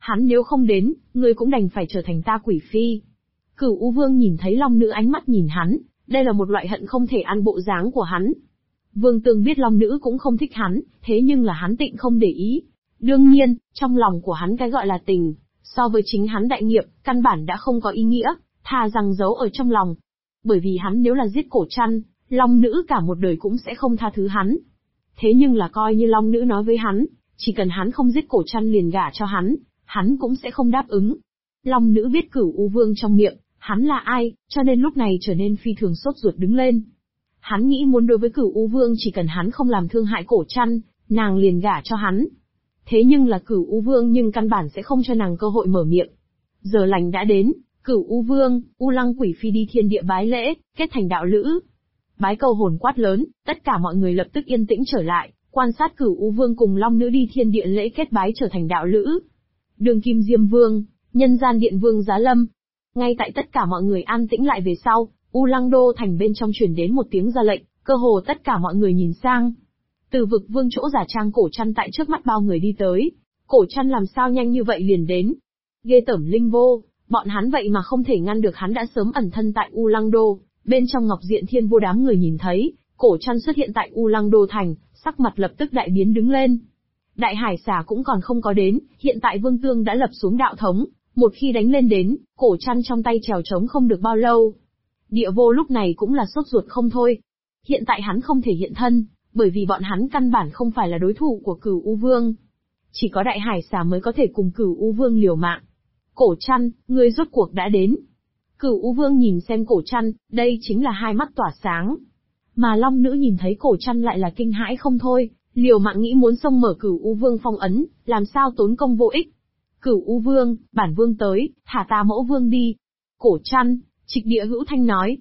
Hắn nếu không đến, ngươi cũng đành phải trở thành ta quỷ phi. Cửu U Vương nhìn thấy Long Nữ ánh mắt nhìn hắn, đây là một loại hận không thể ăn bộ dáng của hắn. Vương Tương biết Long Nữ cũng không thích hắn, thế nhưng là hắn tịnh không để ý. Đương nhiên, trong lòng của hắn cái gọi là tình, so với chính hắn đại nghiệp, căn bản đã không có ý nghĩa, thà rằng giấu ở trong lòng. Bởi vì hắn nếu là giết Cổ Trăn, Long Nữ cả một đời cũng sẽ không tha thứ hắn. Thế nhưng là coi như Long Nữ nói với hắn, chỉ cần hắn không giết Cổ Trăn liền gả cho hắn cũng sẽ không đáp ứng. Long Nữ biết Cửu U Vương trong miệng, hắn là ai, cho nên lúc này trở nên phi thường sốt ruột đứng lên. Hắn nghĩ muốn đối với Cửu U Vương chỉ cần hắn không làm thương hại Cổ Trăn, nàng liền gả cho hắn. Thế nhưng là Cửu U Vương nhưng căn bản sẽ không cho nàng cơ hội mở miệng. Giờ lành đã đến, Cửu U Vương, U Lăng Quỷ Phi đi thiên địa bái lễ, kết thành đạo lữ. Bái câu hồn quát lớn, tất cả mọi người lập tức yên tĩnh trở lại, quan sát Cửu U Vương cùng Long Nữ đi thiên địa lễ kết bái trở thành đạo lữ. Đường Kim Diêm Vương, Nhân Gian Điện Vương giá lâm. Ngay tại tất cả mọi người an tĩnh lại về sau, U Lăng Đô thành bên trong truyền đến một tiếng ra lệnh, cơ hồ tất cả mọi người nhìn sang. Từ Vực Vương chỗ giả trang Cổ Trăn tại trước mắt bao người đi tới. Cổ Trăn làm sao nhanh như vậy liền đến? Ghê tởm linh vô, bọn hắn vậy mà không thể ngăn được hắn đã sớm ẩn thân tại U Lăng Đô. Bên trong Ngọc Diện Thiên Vô đám người nhìn thấy, Cổ Trăn xuất hiện tại U Lăng Đô thành, sắc mặt lập tức đại biến đứng lên. Đại Hải Xà cũng còn không có đến, hiện tại Vương Tương đã lập xuống đạo thống, một khi đánh lên đến, Cổ Trăn trong tay trèo trống không được bao lâu. Địa Vô lúc này cũng là sốt ruột không thôi. Hiện tại hắn không thể hiện thân, bởi vì bọn hắn căn bản không phải là đối thủ của Cửu U Vương. Chỉ có Đại Hải Xà mới có thể cùng Cửu U Vương liều mạng. Cổ Trăn, ngươi rốt cuộc đã đến. Cửu U Vương nhìn xem Cổ Trăn, đây chính là hai mắt tỏa sáng. Mà Long Nữ nhìn thấy Cổ Trăn lại là kinh hãi không thôi, liều mạng nghĩ muốn xông mở Cửu U Vương phong ấn, làm sao tốn công vô ích. Cửu U Vương, bản vương tới, thả ta mẫu vương đi. Cổ Trăn, Trịch Địa Hữu Thanh nói.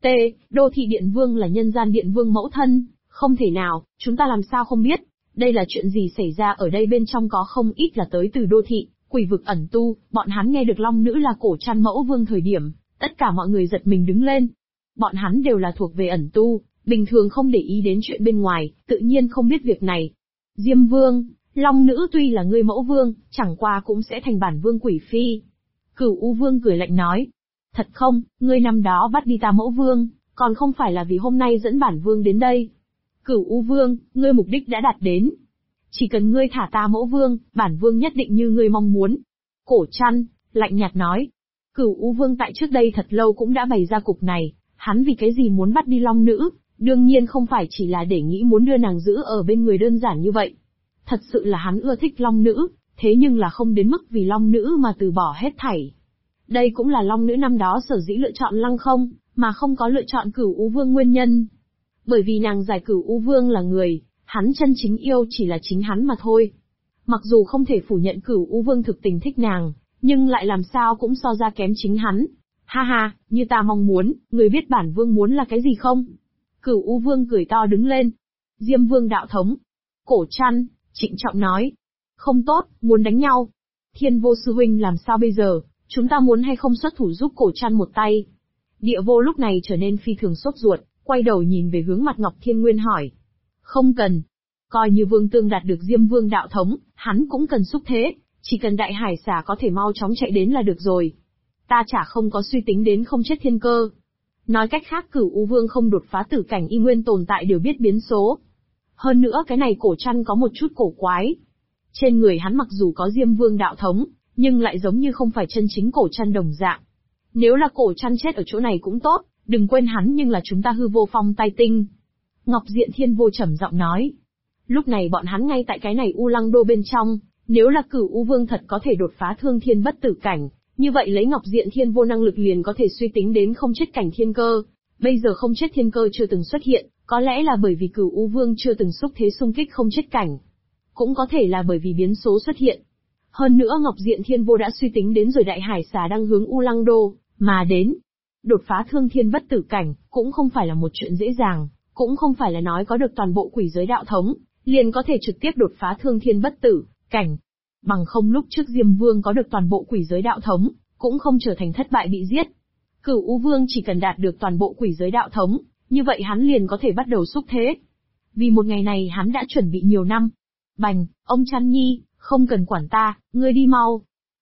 Đô Thị Điện Vương là Nhân Gian Điện Vương mẫu thân, không thể nào, chúng ta làm sao không biết. Đây là chuyện gì xảy ra ở đây, bên trong có không ít là tới từ đô thị, quỷ vực ẩn tu, bọn hắn nghe được Long Nữ là Cổ Trăn mẫu vương thời điểm, tất cả mọi người giật mình đứng lên. Bọn hắn đều là thuộc về ẩn tu, bình thường không để ý đến chuyện bên ngoài, tự nhiên không biết việc này. Diêm Vương, Long Nữ tuy là ngươi mẫu vương, chẳng qua cũng sẽ thành bản vương quỷ phi. Cửu U Vương cười lạnh nói. Thật không, ngươi năm đó bắt đi ta mẫu vương, còn không phải là vì hôm nay dẫn bản vương đến đây. Cửu U Vương, ngươi mục đích đã đạt đến. Chỉ cần ngươi thả ta mẫu vương, bản vương nhất định như ngươi mong muốn. Cổ Trăn, lạnh nhạt nói. Cửu U Vương tại trước đây thật lâu cũng đã bày ra cục này, hắn vì cái gì muốn bắt đi Long Nữ, đương nhiên không phải chỉ là để nghĩ muốn đưa nàng giữ ở bên người đơn giản như vậy. Thật sự là hắn ưa thích Long Nữ, thế nhưng là không đến mức vì Long Nữ mà từ bỏ hết thảy. Đây cũng là Long Nữ năm đó sở dĩ lựa chọn Lăng Không, mà không có lựa chọn Cửu U Vương nguyên nhân. Bởi vì nàng giải Cửu U Vương là người, hắn chân chính yêu chỉ là chính hắn mà thôi. Mặc dù không thể phủ nhận Cửu U Vương thực tình thích nàng, nhưng lại làm sao cũng so ra kém chính hắn. Ha ha, như ta mong muốn, người biết bản vương muốn là cái gì không? Cửu U Vương cười to đứng lên. Diêm Vương đạo thống. Cổ Trăn, trịnh trọng nói. Không tốt, muốn đánh nhau. Thiên Vô sư huynh làm sao bây giờ, chúng ta muốn hay không xuất thủ giúp Cổ Trăn một tay? Địa Vô lúc này trở nên phi thường sốt ruột, quay đầu nhìn về hướng mặt Ngọc Thiên Nguyên hỏi. Không cần. Coi như Vương Tương đạt được Diêm Vương đạo thống, hắn cũng cần xúc thế, chỉ cần Đại Hải Xà có thể mau chóng chạy đến là được rồi. Ta chả không có suy tính đến không chết thiên cơ. Nói cách khác Cửu U Vương không đột phá tử cảnh y nguyên tồn tại đều biết biến số. Hơn nữa cái này Cổ Trăn có một chút cổ quái. Trên người hắn mặc dù có Diêm Vương đạo thống, nhưng lại giống như không phải chân chính Cổ Trăn đồng dạng. Nếu là Cổ Trăn chết ở chỗ này cũng tốt, đừng quên hắn nhưng là chúng ta Hư Vô Phong Tai Tinh. Ngọc Diện Thiên Vô trầm giọng nói. Lúc này bọn hắn ngay tại cái này U Lăng Đô bên trong, nếu là Cửu U Vương thật có thể đột phá thương thiên bất tử cảnh, như vậy lấy Ngọc Diện Thiên Vô năng lực liền có thể suy tính đến không chết cảnh thiên cơ. Bây giờ không chết thiên cơ chưa từng xuất hiện, có lẽ là bởi vì Cửu U Vương chưa từng xúc thế xung kích không chết cảnh. Cũng có thể là bởi vì biến số xuất hiện. Hơn nữa Ngọc Diện Thiên Vô đã suy tính đến rồi Đại Hải Xà đang hướng U Lăng Đô mà đến. Đột phá thương thiên bất tử cảnh, cũng không phải là một chuyện dễ dàng, cũng không phải là nói có được toàn bộ quỷ giới đạo thống, liền có thể trực tiếp đột phá thương thiên bất tử cảnh. Bằng không lúc trước Diêm Vương có được toàn bộ quỷ giới đạo thống, cũng không trở thành thất bại bị giết. Cửu U Vương chỉ cần đạt được toàn bộ quỷ giới đạo thống, như vậy hắn liền có thể bắt đầu xúc thế. Vì một ngày này hắn đã chuẩn bị nhiều năm. Bành, ông Trăn Nhi, không cần quản ta, ngươi đi mau.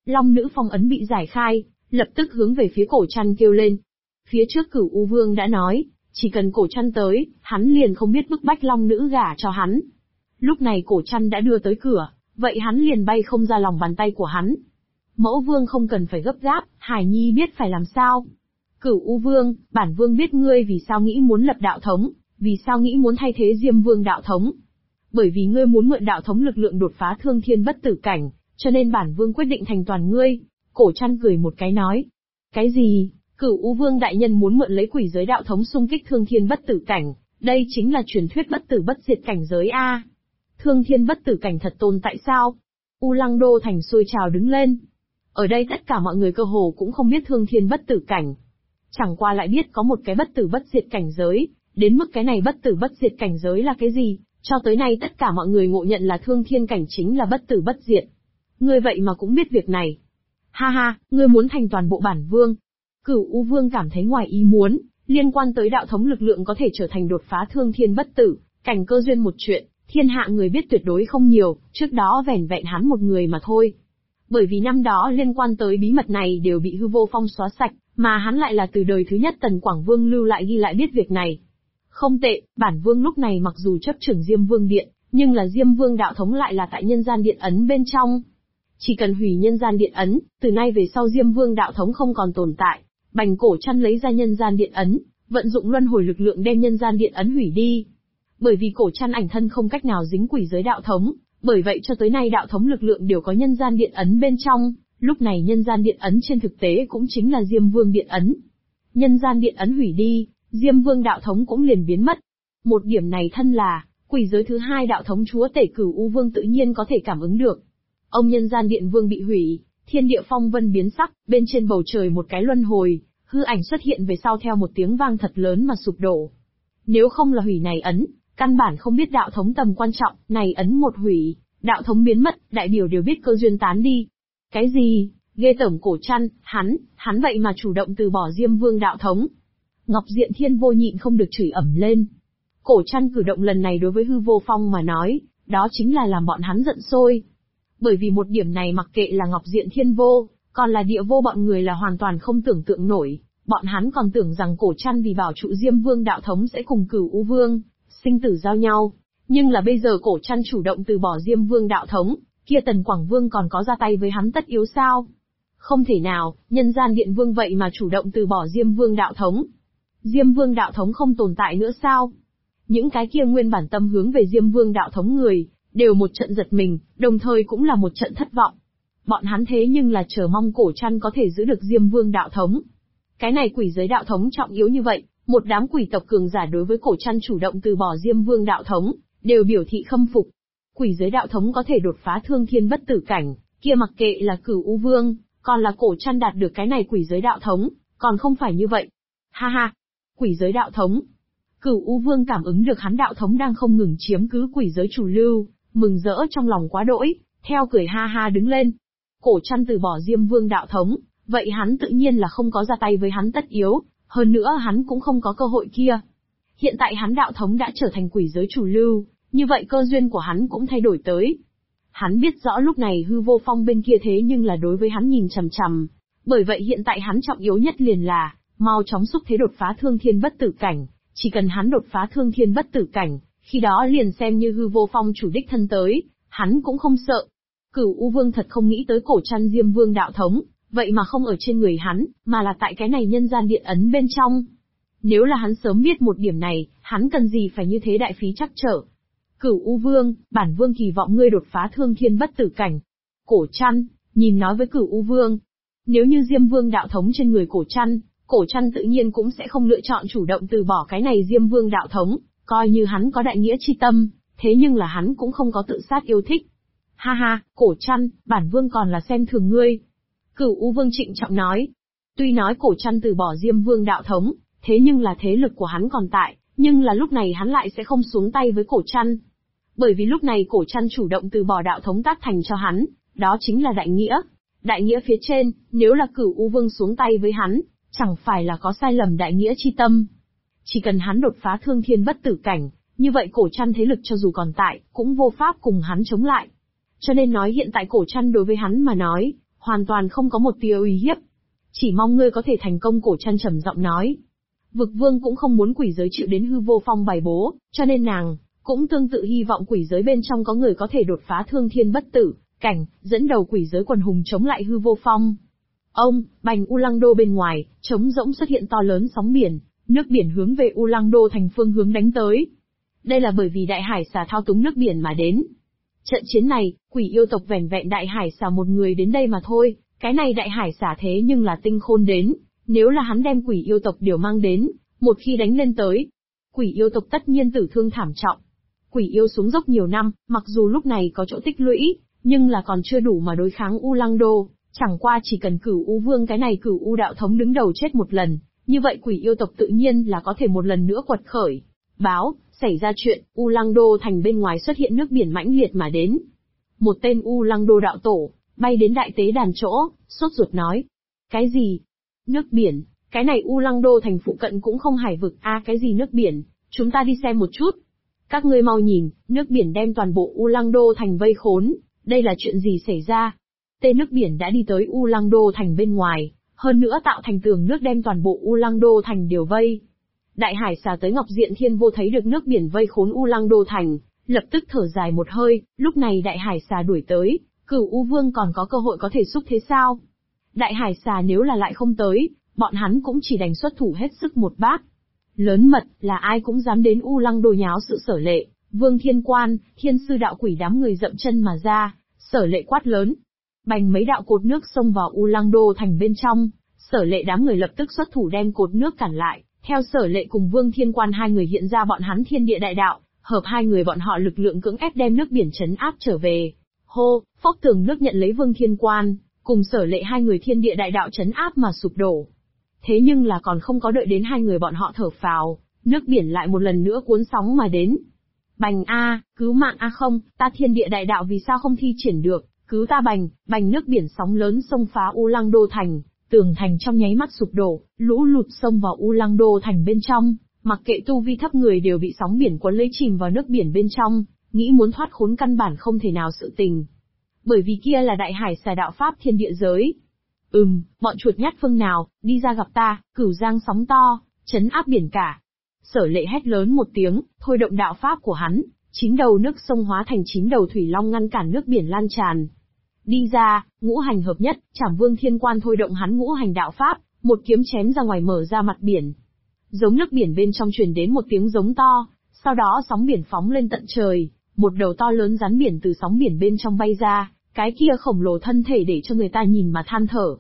Long nữ phong ấn bị giải khai, lập tức hướng về phía Cổ Trăn kêu lên. Phía trước Cửu U Vương đã nói, chỉ cần Cổ Trăn tới, hắn liền không biết bức bách Long nữ gả cho hắn. Lúc này Cổ Trăn đã đưa tới cửa, vậy hắn liền bay không ra lòng bàn tay của hắn. Mẫu vương không cần phải gấp gáp, Hải Nhi biết phải làm sao. Cửu U Vương, bản vương biết ngươi vì sao nghĩ muốn lập đạo thống, vì sao nghĩ muốn thay thế Diêm Vương đạo thống. Bởi vì ngươi muốn mượn đạo thống lực lượng đột phá thương thiên bất tử cảnh, cho nên bản vương quyết định thành toàn ngươi. Cổ Trăn cười một cái nói. Cái gì? Cửu U Vương đại nhân muốn mượn lấy quỷ giới đạo thống xung kích thương thiên bất tử cảnh, đây chính là truyền thuyết bất tử bất diệt cảnh giới a. Thương thiên bất tử cảnh thật tồn tại sao? U Lăng Đô thành sôi trào đứng lên. Ở đây tất cả mọi người cơ hồ cũng không biết thương thiên bất tử cảnh. Chẳng qua lại biết có một cái bất tử bất diệt cảnh giới, đến mức cái này bất tử bất diệt cảnh giới là cái gì, cho tới nay tất cả mọi người ngộ nhận là thương thiên cảnh chính là bất tử bất diệt. Ngươi vậy mà cũng biết việc này. Ha ha, ngươi muốn thành toàn bộ bản vương. Cửu U Vương cảm thấy ngoài ý muốn, liên quan tới đạo thống lực lượng có thể trở thành đột phá thương thiên bất tử, cảnh cơ duyên một chuyện, thiên hạ người biết tuyệt đối không nhiều, trước đó vẻn vẹn hắn một người mà thôi. Bởi vì năm đó liên quan tới bí mật này đều bị Hư Vô Phong xóa sạch, mà hắn lại là từ đời thứ nhất Tần Quảng Vương lưu lại ghi lại biết việc này. Không tệ, bản vương lúc này mặc dù chấp trưởng Diêm Vương Điện, nhưng là Diêm Vương đạo thống lại là tại Nhân Gian Điện ấn bên trong. Chỉ cần hủy Nhân Gian Điện ấn, từ nay về sau Diêm Vương đạo thống không còn tồn tại. Bành Cổ Trăn lấy ra Nhân Gian Điện ấn, vận dụng luân hồi lực lượng đem Nhân Gian Điện ấn hủy đi. Bởi vì Cổ Trăn ảnh thân không cách nào dính quỷ giới đạo thống, bởi vậy cho tới nay đạo thống lực lượng đều có Nhân Gian Điện ấn bên trong, lúc này Nhân Gian Điện ấn trên thực tế cũng chính là Diêm Vương Điện ấn. Nhân Gian Điện ấn hủy đi, Diêm Vương đạo thống cũng liền biến mất. Một điểm này thân là quỷ giới thứ hai đạo thống chúa tể Cửu U Vương tự nhiên có thể cảm ứng được. Ông Nhân Gian Điện Vương bị hủy, thiên địa phong vân biến sắc, bên trên bầu trời một cái luân hồi, hư ảnh xuất hiện về sau theo một tiếng vang thật lớn mà sụp đổ. Nếu không là hủy này ấn, căn bản không biết đạo thống tầm quan trọng, này ấn một hủy, đạo thống biến mất, đại biểu đều biết cơ duyên tán đi. Cái gì? Ghê tởm Cổ Trăn, hắn vậy mà chủ động từ bỏ Diêm Vương đạo thống. Ngọc Diện Thiên Vô nhịn không được chửi ẩm lên. Cổ Trăn cử động lần này đối với Hư Vô Phong mà nói, đó chính là làm bọn hắn giận sôi. Bởi vì một điểm này mặc kệ là Ngọc Diện Thiên Vô, còn là Địa Vô bọn người là hoàn toàn không tưởng tượng nổi, bọn hắn còn tưởng rằng Cổ Trăn vì bảo trụ Diêm Vương đạo thống sẽ cùng Cửu U Vương sinh tử giao nhau, nhưng là bây giờ Cổ Trăn chủ động từ bỏ Diêm Vương đạo thống, kia Tần Quảng Vương còn có ra tay với hắn tất yếu sao? Không thể nào, Nhân Gian Điện Vương vậy mà chủ động từ bỏ Diêm Vương đạo thống. Diêm Vương đạo thống không tồn tại nữa sao? Những cái kia nguyên bản tâm hướng về Diêm Vương đạo thống người, đều một trận giật mình, đồng thời cũng là một trận thất vọng. Bọn hắn thế nhưng là chờ mong Cổ Trăn có thể giữ được Diêm Vương đạo thống. Cái này quỷ giới đạo thống trọng yếu như vậy, một đám quỷ tộc cường giả đối với Cổ Trăn chủ động từ bỏ Diêm Vương đạo thống, đều biểu thị khâm phục. Quỷ giới đạo thống có thể đột phá thương thiên bất tử cảnh, kia mặc kệ là Cửu U Vương, còn là Cổ Trăn đạt được cái này quỷ giới đạo thống, còn không phải như vậy. Ha ha, quỷ giới đạo thống. Cửu U Vương cảm ứng được hắn đạo thống đang không ngừng chiếm cứ quỷ giới chủ lưu, mừng rỡ trong lòng quá đỗi, theo cười ha ha đứng lên. Cổ Trăn từ bỏ Diêm Vương đạo thống, vậy hắn tự nhiên là không có ra tay với hắn tất yếu, hơn nữa hắn cũng không có cơ hội kia. Hiện tại hắn đạo thống đã trở thành quỷ giới chủ lưu, như vậy cơ duyên của hắn cũng thay đổi tới. Hắn biết rõ lúc này Hư Vô Phong bên kia thế nhưng là đối với hắn nhìn chằm chằm, bởi vậy hiện tại hắn trọng yếu nhất liền là mau chóng xúc thế đột phá thương thiên bất tử cảnh, chỉ cần hắn đột phá thương thiên bất tử cảnh, khi đó liền xem như Hư Vô Phong chủ đích thân tới, hắn cũng không sợ. Cửu U Vương thật không nghĩ tới Cổ Trăn Diêm Vương đạo thống, vậy mà không ở trên người hắn, mà là tại cái này Nhân Gian Điện ấn bên trong. Nếu là hắn sớm biết một điểm này, hắn cần gì phải như thế đại phí trắc trở. Cửu U Vương, bản vương kỳ vọng ngươi đột phá thương thiên bất tử cảnh. Cổ Trăn, nhìn nói với Cửu U Vương. Nếu như Diêm Vương đạo thống trên người Cổ Trăn tự nhiên cũng sẽ không lựa chọn chủ động từ bỏ cái này Diêm Vương đạo thống, coi như hắn có đại nghĩa chi tâm, thế nhưng là hắn cũng không có tự sát yêu thích. Ha ha, Cổ Trăn, bản vương còn là xem thường ngươi. Cửu U Vương trịnh trọng nói. Tuy nói Cổ Trăn từ bỏ Diêm Vương đạo thống, thế nhưng là thế lực của hắn còn tại, nhưng là lúc này hắn lại sẽ không xuống tay với Cổ Trăn. Bởi vì lúc này Cổ Trăn chủ động từ bỏ đạo thống tác thành cho hắn, đó chính là đại nghĩa. Đại nghĩa phía trên, nếu là Cửu U Vương xuống tay với hắn, chẳng phải là có sai lầm đại nghĩa chi tâm. Chỉ cần hắn đột phá thương thiên bất tử cảnh, như vậy Cổ Trăn thế lực cho dù còn tại, cũng vô pháp cùng hắn chống lại. Cho nên nói hiện tại Cổ Trăn đối với hắn mà nói, hoàn toàn không có một tia uy hiếp. Chỉ mong ngươi có thể thành công. Cổ Trăn trầm giọng nói. Vực Vương cũng không muốn quỷ giới chịu đến hư vô phong bài bố, cho nên nàng cũng tương tự hy vọng quỷ giới bên trong có người có thể đột phá thương thiên bất tử cảnh, dẫn đầu quỷ giới quần hùng chống lại hư vô phong. Ông, bành U Lăng Đô bên ngoài, trống rỗng xuất hiện to lớn sóng biển, nước biển hướng về U Lăng Đô thành phương hướng đánh tới. Đây là bởi vì đại hải xà thao túng nước biển mà đến. Trận chiến này, quỷ yêu tộc vẻn vẹn đại hải xà một người đến đây mà thôi, cái này đại hải xà thế nhưng là Tinh Khôn đến, nếu là hắn đem quỷ yêu tộc đều mang đến, một khi đánh lên tới, quỷ yêu tộc tất nhiên tử thương thảm trọng. Quỷ yêu xuống dốc nhiều năm, mặc dù lúc này có chỗ tích lũy, nhưng là còn chưa đủ mà đối kháng U Lăng Đô, chẳng qua chỉ cần Cửu U Vương cái này Cửu U đạo thống đứng đầu chết một lần, như vậy quỷ yêu tộc tự nhiên là có thể một lần nữa quật khởi. Báo, xảy ra chuyện, U Lăng Đô thành bên ngoài xuất hiện nước biển mãnh liệt mà đến. Một tên U Lăng Đô đạo tổ, bay đến đại tế đàn chỗ, sốt ruột nói. Cái gì? Nước biển, cái này U Lăng Đô thành phụ cận cũng không hải vực, cái gì nước biển, chúng ta đi xem một chút. Các ngươi mau nhìn, nước biển đem toàn bộ U Lăng Đô thành vây khốn, đây là chuyện gì xảy ra? Tên nước biển đã đi tới U Lăng Đô thành bên ngoài, hơn nữa tạo thành tường nước đem toàn bộ U Lăng Đô thành đều vây. Đại hải xà tới Ngọc Diện Thiên Vô thấy được nước biển vây khốn U Lăng Đô thành, lập tức thở dài một hơi, lúc này đại hải xà đuổi tới, Cửu U Vương còn có cơ hội có thể xúc thế sao? Đại hải xà nếu là lại không tới, bọn hắn cũng chỉ đành xuất thủ hết sức một bát. Lớn mật, là ai cũng dám đến U Lăng Đô nháo sự. Sở Lệ, Vương Thiên Quan, Thiên Sư đạo quỷ đám người dậm chân mà ra, Sở Lệ quát lớn. Bành mấy đạo cột nước xông vào U Lăng Đô thành bên trong, Sở Lệ đám người lập tức xuất thủ đem cột nước cản lại, theo Sở Lệ cùng Vương Thiên Quan hai người hiện ra bọn hắn thiên địa đại đạo, hợp hai người bọn họ lực lượng cưỡng ép đem nước biển trấn áp trở về. Hô, phốc tường nước nhận lấy Vương Thiên Quan, cùng Sở Lệ hai người thiên địa đại đạo trấn áp mà sụp đổ. Thế nhưng là còn không có đợi đến hai người bọn họ thở phào, nước biển lại một lần nữa cuốn sóng mà đến. Bành cứu mạng không, ta thiên địa đại đạo vì sao không thi triển được, cứu ta bành nước biển sóng lớn xông phá U Lăng Đô thành, tường thành trong nháy mắt sụp đổ, lũ lụt xông vào U Lăng Đô thành bên trong, mặc kệ tu vi thấp người đều bị sóng biển cuốn lấy chìm vào nước biển bên trong, nghĩ muốn thoát khốn căn bản không thể nào sự tình. Bởi vì kia là đại hải xà đạo pháp thiên địa giới. Bọn chuột nhát phương nào, đi ra gặp ta, Cửu Giang sóng to, chấn áp biển cả. Sở Lệ hét lớn một tiếng, thôi động đạo pháp của hắn, 9 đầu nước sông hóa thành 9 đầu thủy long ngăn cản nước biển lan tràn. Đi ra, ngũ hành hợp nhất, Trảm Vương Thiên Quan thôi động hắn ngũ hành đạo pháp, một kiếm chém ra ngoài mở ra mặt biển. Giống nước biển bên trong truyền đến một tiếng giống to, sau đó sóng biển phóng lên tận trời, một đầu to lớn rắn biển từ sóng biển bên trong bay ra, cái kia khổng lồ thân thể để cho người ta nhìn mà than thở.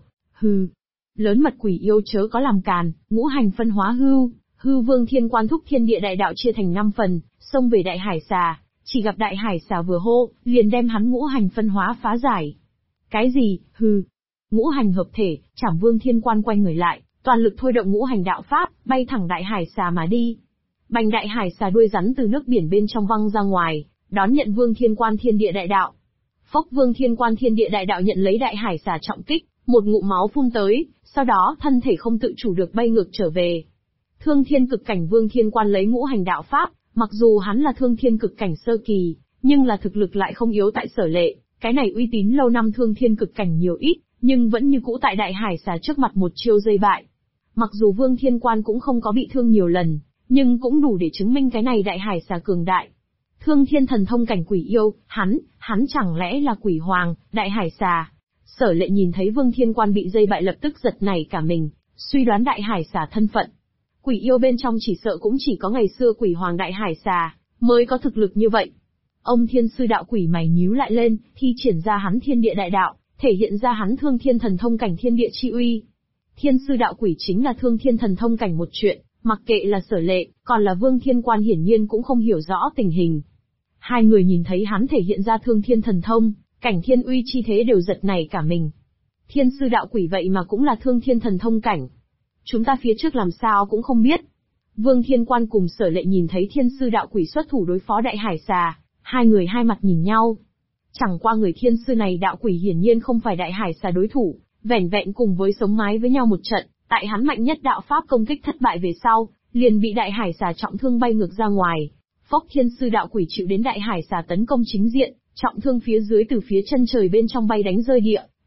Lớn mật quỷ yêu chớ có làm càn, ngũ hành phân hóa hư Vương Thiên Quan thúc thiên địa đại đạo chia thành 5 phần, xông về đại hải xà, chỉ gặp đại hải xà vừa hô, liền đem hắn ngũ hành phân hóa phá giải. Cái gì, ngũ hành hợp thể, Trảm Vương Thiên Quan quay người lại, toàn lực thôi động ngũ hành đạo pháp, bay thẳng đại hải xà mà đi. Bành đại hải xà đuôi rắn từ nước biển bên trong văng ra ngoài, đón nhận Vương Thiên Quan thiên địa đại đạo. Phốc Vương Thiên Quan thiên địa đại đạo nhận lấy đại hải xà trọng kích, một ngụm máu phun tới, sau đó thân thể không tự chủ được bay ngược trở về. Thương thiên cực cảnh Vương Thiên Quan lấy ngũ hành đạo pháp, mặc dù hắn là thương thiên cực cảnh sơ kỳ, nhưng là thực lực lại không yếu tại Sở Lệ, cái này uy tín lâu năm thương thiên cực cảnh nhiều ít, nhưng vẫn như cũ tại đại hải xà trước mặt một chiêu dây bại. Mặc dù Vương Thiên Quan cũng không có bị thương nhiều lần, nhưng cũng đủ để chứng minh cái này đại hải xà cường đại. Thương thiên thần thông cảnh quỷ yêu, hắn chẳng lẽ là quỷ hoàng, đại hải xà. Sở Lệ nhìn thấy Vương Thiên Quan bị dây bại lập tức giật nảy cả mình, suy đoán đại hải xà thân phận. Quỷ yêu bên trong chỉ sợ cũng chỉ có ngày xưa quỷ hoàng đại hải xà, mới có thực lực như vậy. Ông Thiên Sư đạo quỷ mày nhíu lại lên, thi triển ra hắn thiên địa đại đạo, thể hiện ra hắn thương thiên thần thông cảnh thiên địa chi uy. Thiên Sư đạo quỷ chính là thương thiên thần thông cảnh một chuyện, mặc kệ là Sở Lệ, còn là Vương Thiên Quan hiển nhiên cũng không hiểu rõ tình hình. Hai người nhìn thấy hắn thể hiện ra thương thiên thần thông, cảnh thiên uy chi thế đều giật nảy cả mình. Thiên Sư đạo quỷ vậy mà cũng là thương thiên thần thông cảnh. Chúng ta phía trước làm sao cũng không biết. Vương Thiên Quan cùng Sở Lệ nhìn thấy Thiên Sư đạo quỷ xuất thủ đối phó đại hải xà, hai người hai mặt nhìn nhau. Chẳng qua người Thiên Sư này đạo quỷ hiển nhiên không phải đại hải xà đối thủ, vẻn vẹn cùng với sống mái với nhau một trận, tại hắn mạnh nhất đạo pháp công kích thất bại về sau, liền bị đại hải xà trọng thương bay ngược ra ngoài. Phốc Thiên Sư đạo quỷ chịu đến đại hải xà tấn công chính diện, trọng thương phía dưới từ phía chân trời bên trong bay đánh rơi địa,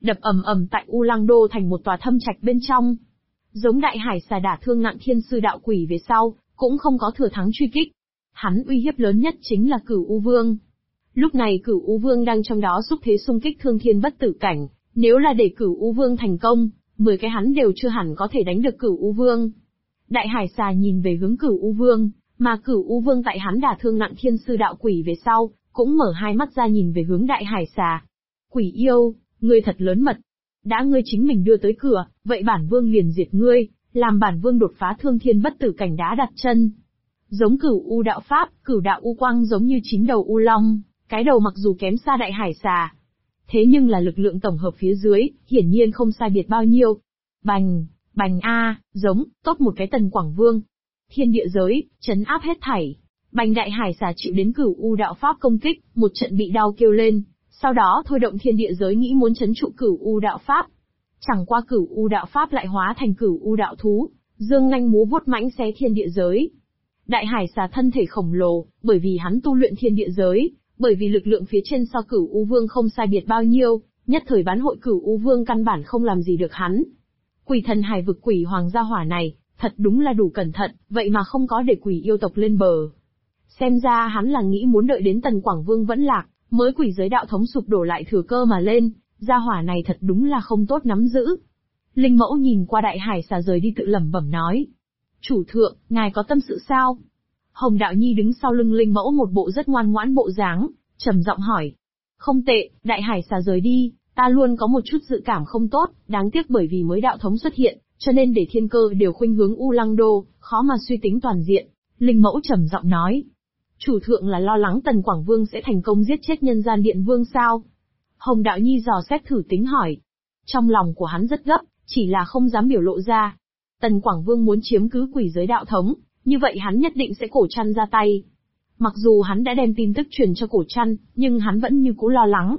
đập ầm ầm tại U Lăng Đô thành một tòa thâm trạch bên trong. Giống đại hải xà đả thương nặng thiên sư đạo quỷ về sau, cũng không có thừa thắng truy kích. Hắn uy hiếp lớn nhất chính là Cửu U Vương. Lúc này Cửu U Vương đang trong đó xúc thế xung kích thương thiên bất tử cảnh, nếu là để Cửu U Vương thành công, 10 cái hắn đều chưa hẳn có thể đánh được Cửu U Vương. Đại hải xà nhìn về hướng Cửu U Vương, mà Cửu U Vương tại hắn đả thương nặng thiên sư đạo quỷ về sau, cũng mở hai mắt ra nhìn về hướng đại hải xà. Quỷ yêu, ngươi thật lớn mật. Đã ngươi chính mình đưa tới cửa, vậy bản vương liền diệt ngươi, làm bản vương đột phá thương thiên bất tử cảnh đá đặt chân. Giống Cửu U đạo pháp, Cửu đạo U quang giống như 9 đầu U long, cái đầu mặc dù kém xa đại hải xà, thế nhưng là lực lượng tổng hợp phía dưới, hiển nhiên không sai biệt bao nhiêu. Bành, bành giống, tốt một cái Tần Quảng Vương. Thiên địa giới, trấn áp hết thảy. Bành đại hải xà chịu đến Cửu U đạo pháp công kích, một trận bị đau kêu lên, sau đó thôi động thiên địa giới nghĩ muốn trấn trụ Cửu U đạo pháp. Chẳng qua Cửu U đạo pháp lại hóa thành Cửu U đạo thú, dương nhanh múa vuốt mãnh xé thiên địa giới. Đại hải xà thân thể khổng lồ, bởi vì hắn tu luyện thiên địa giới, bởi vì lực lượng phía trên so Cửu U Vương không sai biệt bao nhiêu, nhất thời bán hội Cửu U Vương căn bản không làm gì được hắn. Quỷ thần hải vực quỷ hoàng gia hỏa này, thật đúng là đủ cẩn thận, vậy mà không có để quỷ yêu tộc lên bờ. Xem ra hắn là nghĩ muốn đợi đến Tần Quảng Vương vẫn lạc, mới quỷ giới đạo thống sụp đổ lại thừa cơ mà lên, gia hỏa này thật đúng là không tốt nắm giữ. Linh Mẫu nhìn qua đại hải xà rời đi tự lẩm bẩm nói. Chủ thượng, ngài có tâm sự sao? Hồng Đạo Nhi đứng sau lưng Linh Mẫu một bộ rất ngoan ngoãn bộ dáng, trầm giọng hỏi. Không tệ, đại hải xà rời đi, ta luôn có một chút dự cảm không tốt, đáng tiếc bởi vì mới đạo thống xuất hiện, cho nên để thiên cơ đều khuynh hướng U Lăng Đô, khó mà suy tính toàn diện. Linh Mẫu trầm giọng nói. Chủ thượng là lo lắng Tần Quảng Vương sẽ thành công giết chết nhân gian điện vương sao? Hồng Đạo Nhi dò xét thử tính hỏi. Trong lòng của hắn rất gấp, chỉ là không dám biểu lộ ra. Tần Quảng Vương muốn chiếm cứ quỷ giới đạo thống, như vậy hắn nhất định sẽ cổ trăn ra tay. Mặc dù hắn đã đem tin tức truyền cho cổ trăn, nhưng hắn vẫn như cũ lo lắng.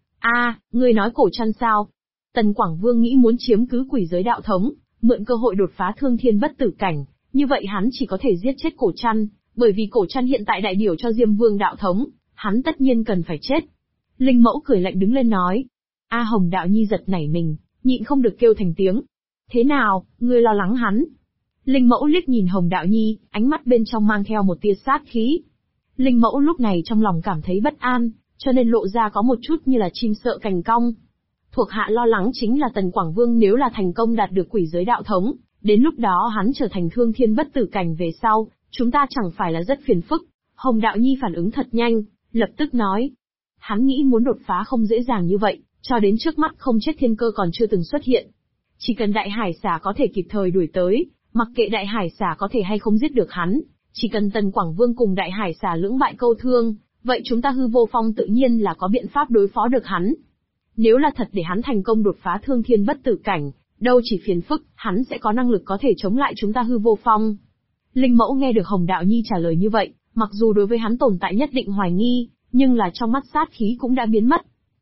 Ngươi nói cổ trăn sao? Tần Quảng Vương nghĩ muốn chiếm cứ quỷ giới đạo thống, mượn cơ hội đột phá thương thiên bất tử cảnh, như vậy hắn chỉ có thể giết chết cổ trăn, bởi vì cổ trăn hiện tại đại biểu cho Diêm Vương đạo thống, hắn tất nhiên cần phải chết. Linh Mẫu cười lạnh đứng lên nói. Hồng Đạo Nhi giật nảy mình, nhịn không được kêu thành tiếng. Thế nào, ngươi lo lắng hắn? Linh Mẫu liếc nhìn Hồng Đạo Nhi, ánh mắt bên trong mang theo một tia sát khí. Linh Mẫu lúc này trong lòng cảm thấy bất an, cho nên lộ ra có một chút như là chim sợ cành cong. Thuộc hạ lo lắng chính là Tần Quảng Vương nếu là thành công đạt được quỷ giới đạo thống, đến lúc đó hắn trở thành thương thiên bất tử cảnh về sau, chúng ta chẳng phải là rất phiền phức. Hồng Đạo Nhi phản ứng thật nhanh, lập tức nói. Hắn nghĩ muốn đột phá không dễ dàng như vậy, cho đến trước mắt không chết thiên cơ còn chưa từng xuất hiện. Chỉ cần đại hải xà có thể kịp thời đuổi tới, mặc kệ đại hải xà có thể hay không giết được hắn, chỉ cần Tần Quảng Vương cùng đại hải xà lưỡng bại câu thương, vậy chúng ta Hư Vô Phong tự nhiên là có biện pháp đối phó được hắn. Nếu là thật để hắn thành công đột phá thương thiên bất tử cảnh, đâu chỉ phiền phức, hắn sẽ có năng lực có thể chống lại chúng ta Hư Vô Phong. Linh Mẫu nghe được Hồng Đạo Nhi trả lời như vậy, mặc dù đối với hắn tồn tại nhất định hoài nghi, nhưng là trong mắt sát khí cũng đã biến mất.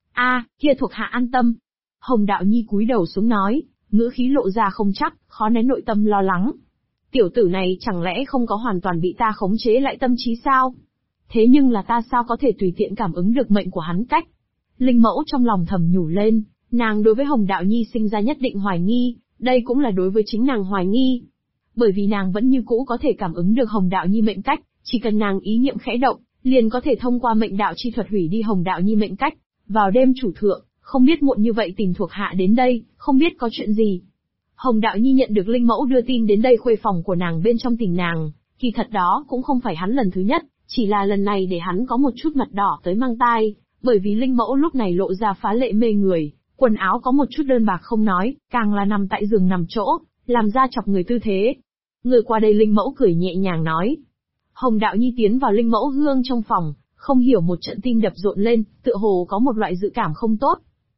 Kia thuộc hạ an tâm. Hồng Đạo Nhi cúi đầu xuống nói, ngữ khí lộ ra không chắc, khó nén nội tâm lo lắng. Tiểu tử này chẳng lẽ không có hoàn toàn bị ta khống chế lại tâm trí sao? Thế nhưng là ta sao có thể tùy tiện cảm ứng được mệnh của hắn cách? Linh Mẫu trong lòng thầm nhủ lên, nàng đối với Hồng Đạo Nhi sinh ra nhất định hoài nghi, đây cũng là đối với chính nàng hoài nghi. Bởi vì nàng vẫn như cũ có thể cảm ứng được Hồng Đạo Nhi mệnh cách, chỉ cần nàng ý niệm khẽ động, liền có thể thông qua mệnh đạo chi thuật hủy đi Hồng Đạo Nhi mệnh cách. Vào đêm chủ thượng, không biết muộn như vậy tìm thuộc hạ đến đây, không biết có chuyện gì. Hồng Đạo Nhi nhận được Linh Mẫu đưa tin đến đây khuê phòng của nàng bên trong tìm nàng, thì thật đó cũng không phải hắn lần thứ nhất, chỉ là lần này để hắn có một chút mặt đỏ tới mang tai, bởi vì Linh Mẫu lúc này lộ ra phá lệ mê người, quần áo có một chút đơn bạc không nói, càng là nằm tại giường nằm chỗ, làm ra chọc người tư thế. Người qua đây Linh Mẫu cười nhẹ nhàng nói. Hồng Đạo Nhi tiến vào Linh Mẫu hương trong phòng, không hiểu một trận tim đập rộn lên, tựa hồ có một loại dự cảm không tốt.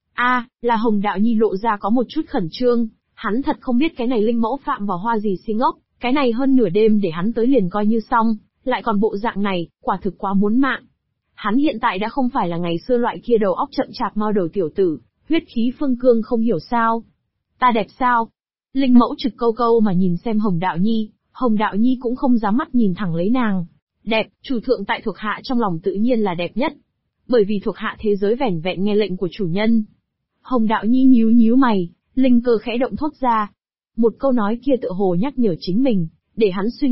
Là Hồng Đạo Nhi lộ ra có một chút khẩn trương, hắn thật không biết cái này Linh Mẫu phạm vào hoa gì si ngốc, cái này hơn nửa đêm để hắn tới liền coi như xong, lại còn bộ dạng này, quả thực quá muốn mạng. Hắn hiện tại đã không phải là ngày xưa loại kia đầu óc chậm chạp mau đầu tiểu tử, huyết khí phương cương không hiểu sao. Ta đẹp sao? Linh Mẫu trực câu câu mà nhìn xem Hồng Đạo Nhi, Hồng Đạo Nhi cũng không dám mắt nhìn thẳng lấy nàng. Đẹp, chủ thượng tại thuộc hạ trong lòng tự nhiên là đẹp nhất. Bởi vì thuộc hạ thế giới vẻn vẹn nghe lệnh của chủ nhân. Hồng Đạo Nhi nhíu nhíu mày, linh cơ khẽ động thốt ra. Một câu nói kia tựa hồ nhắc nhở chính mình, để hắn suy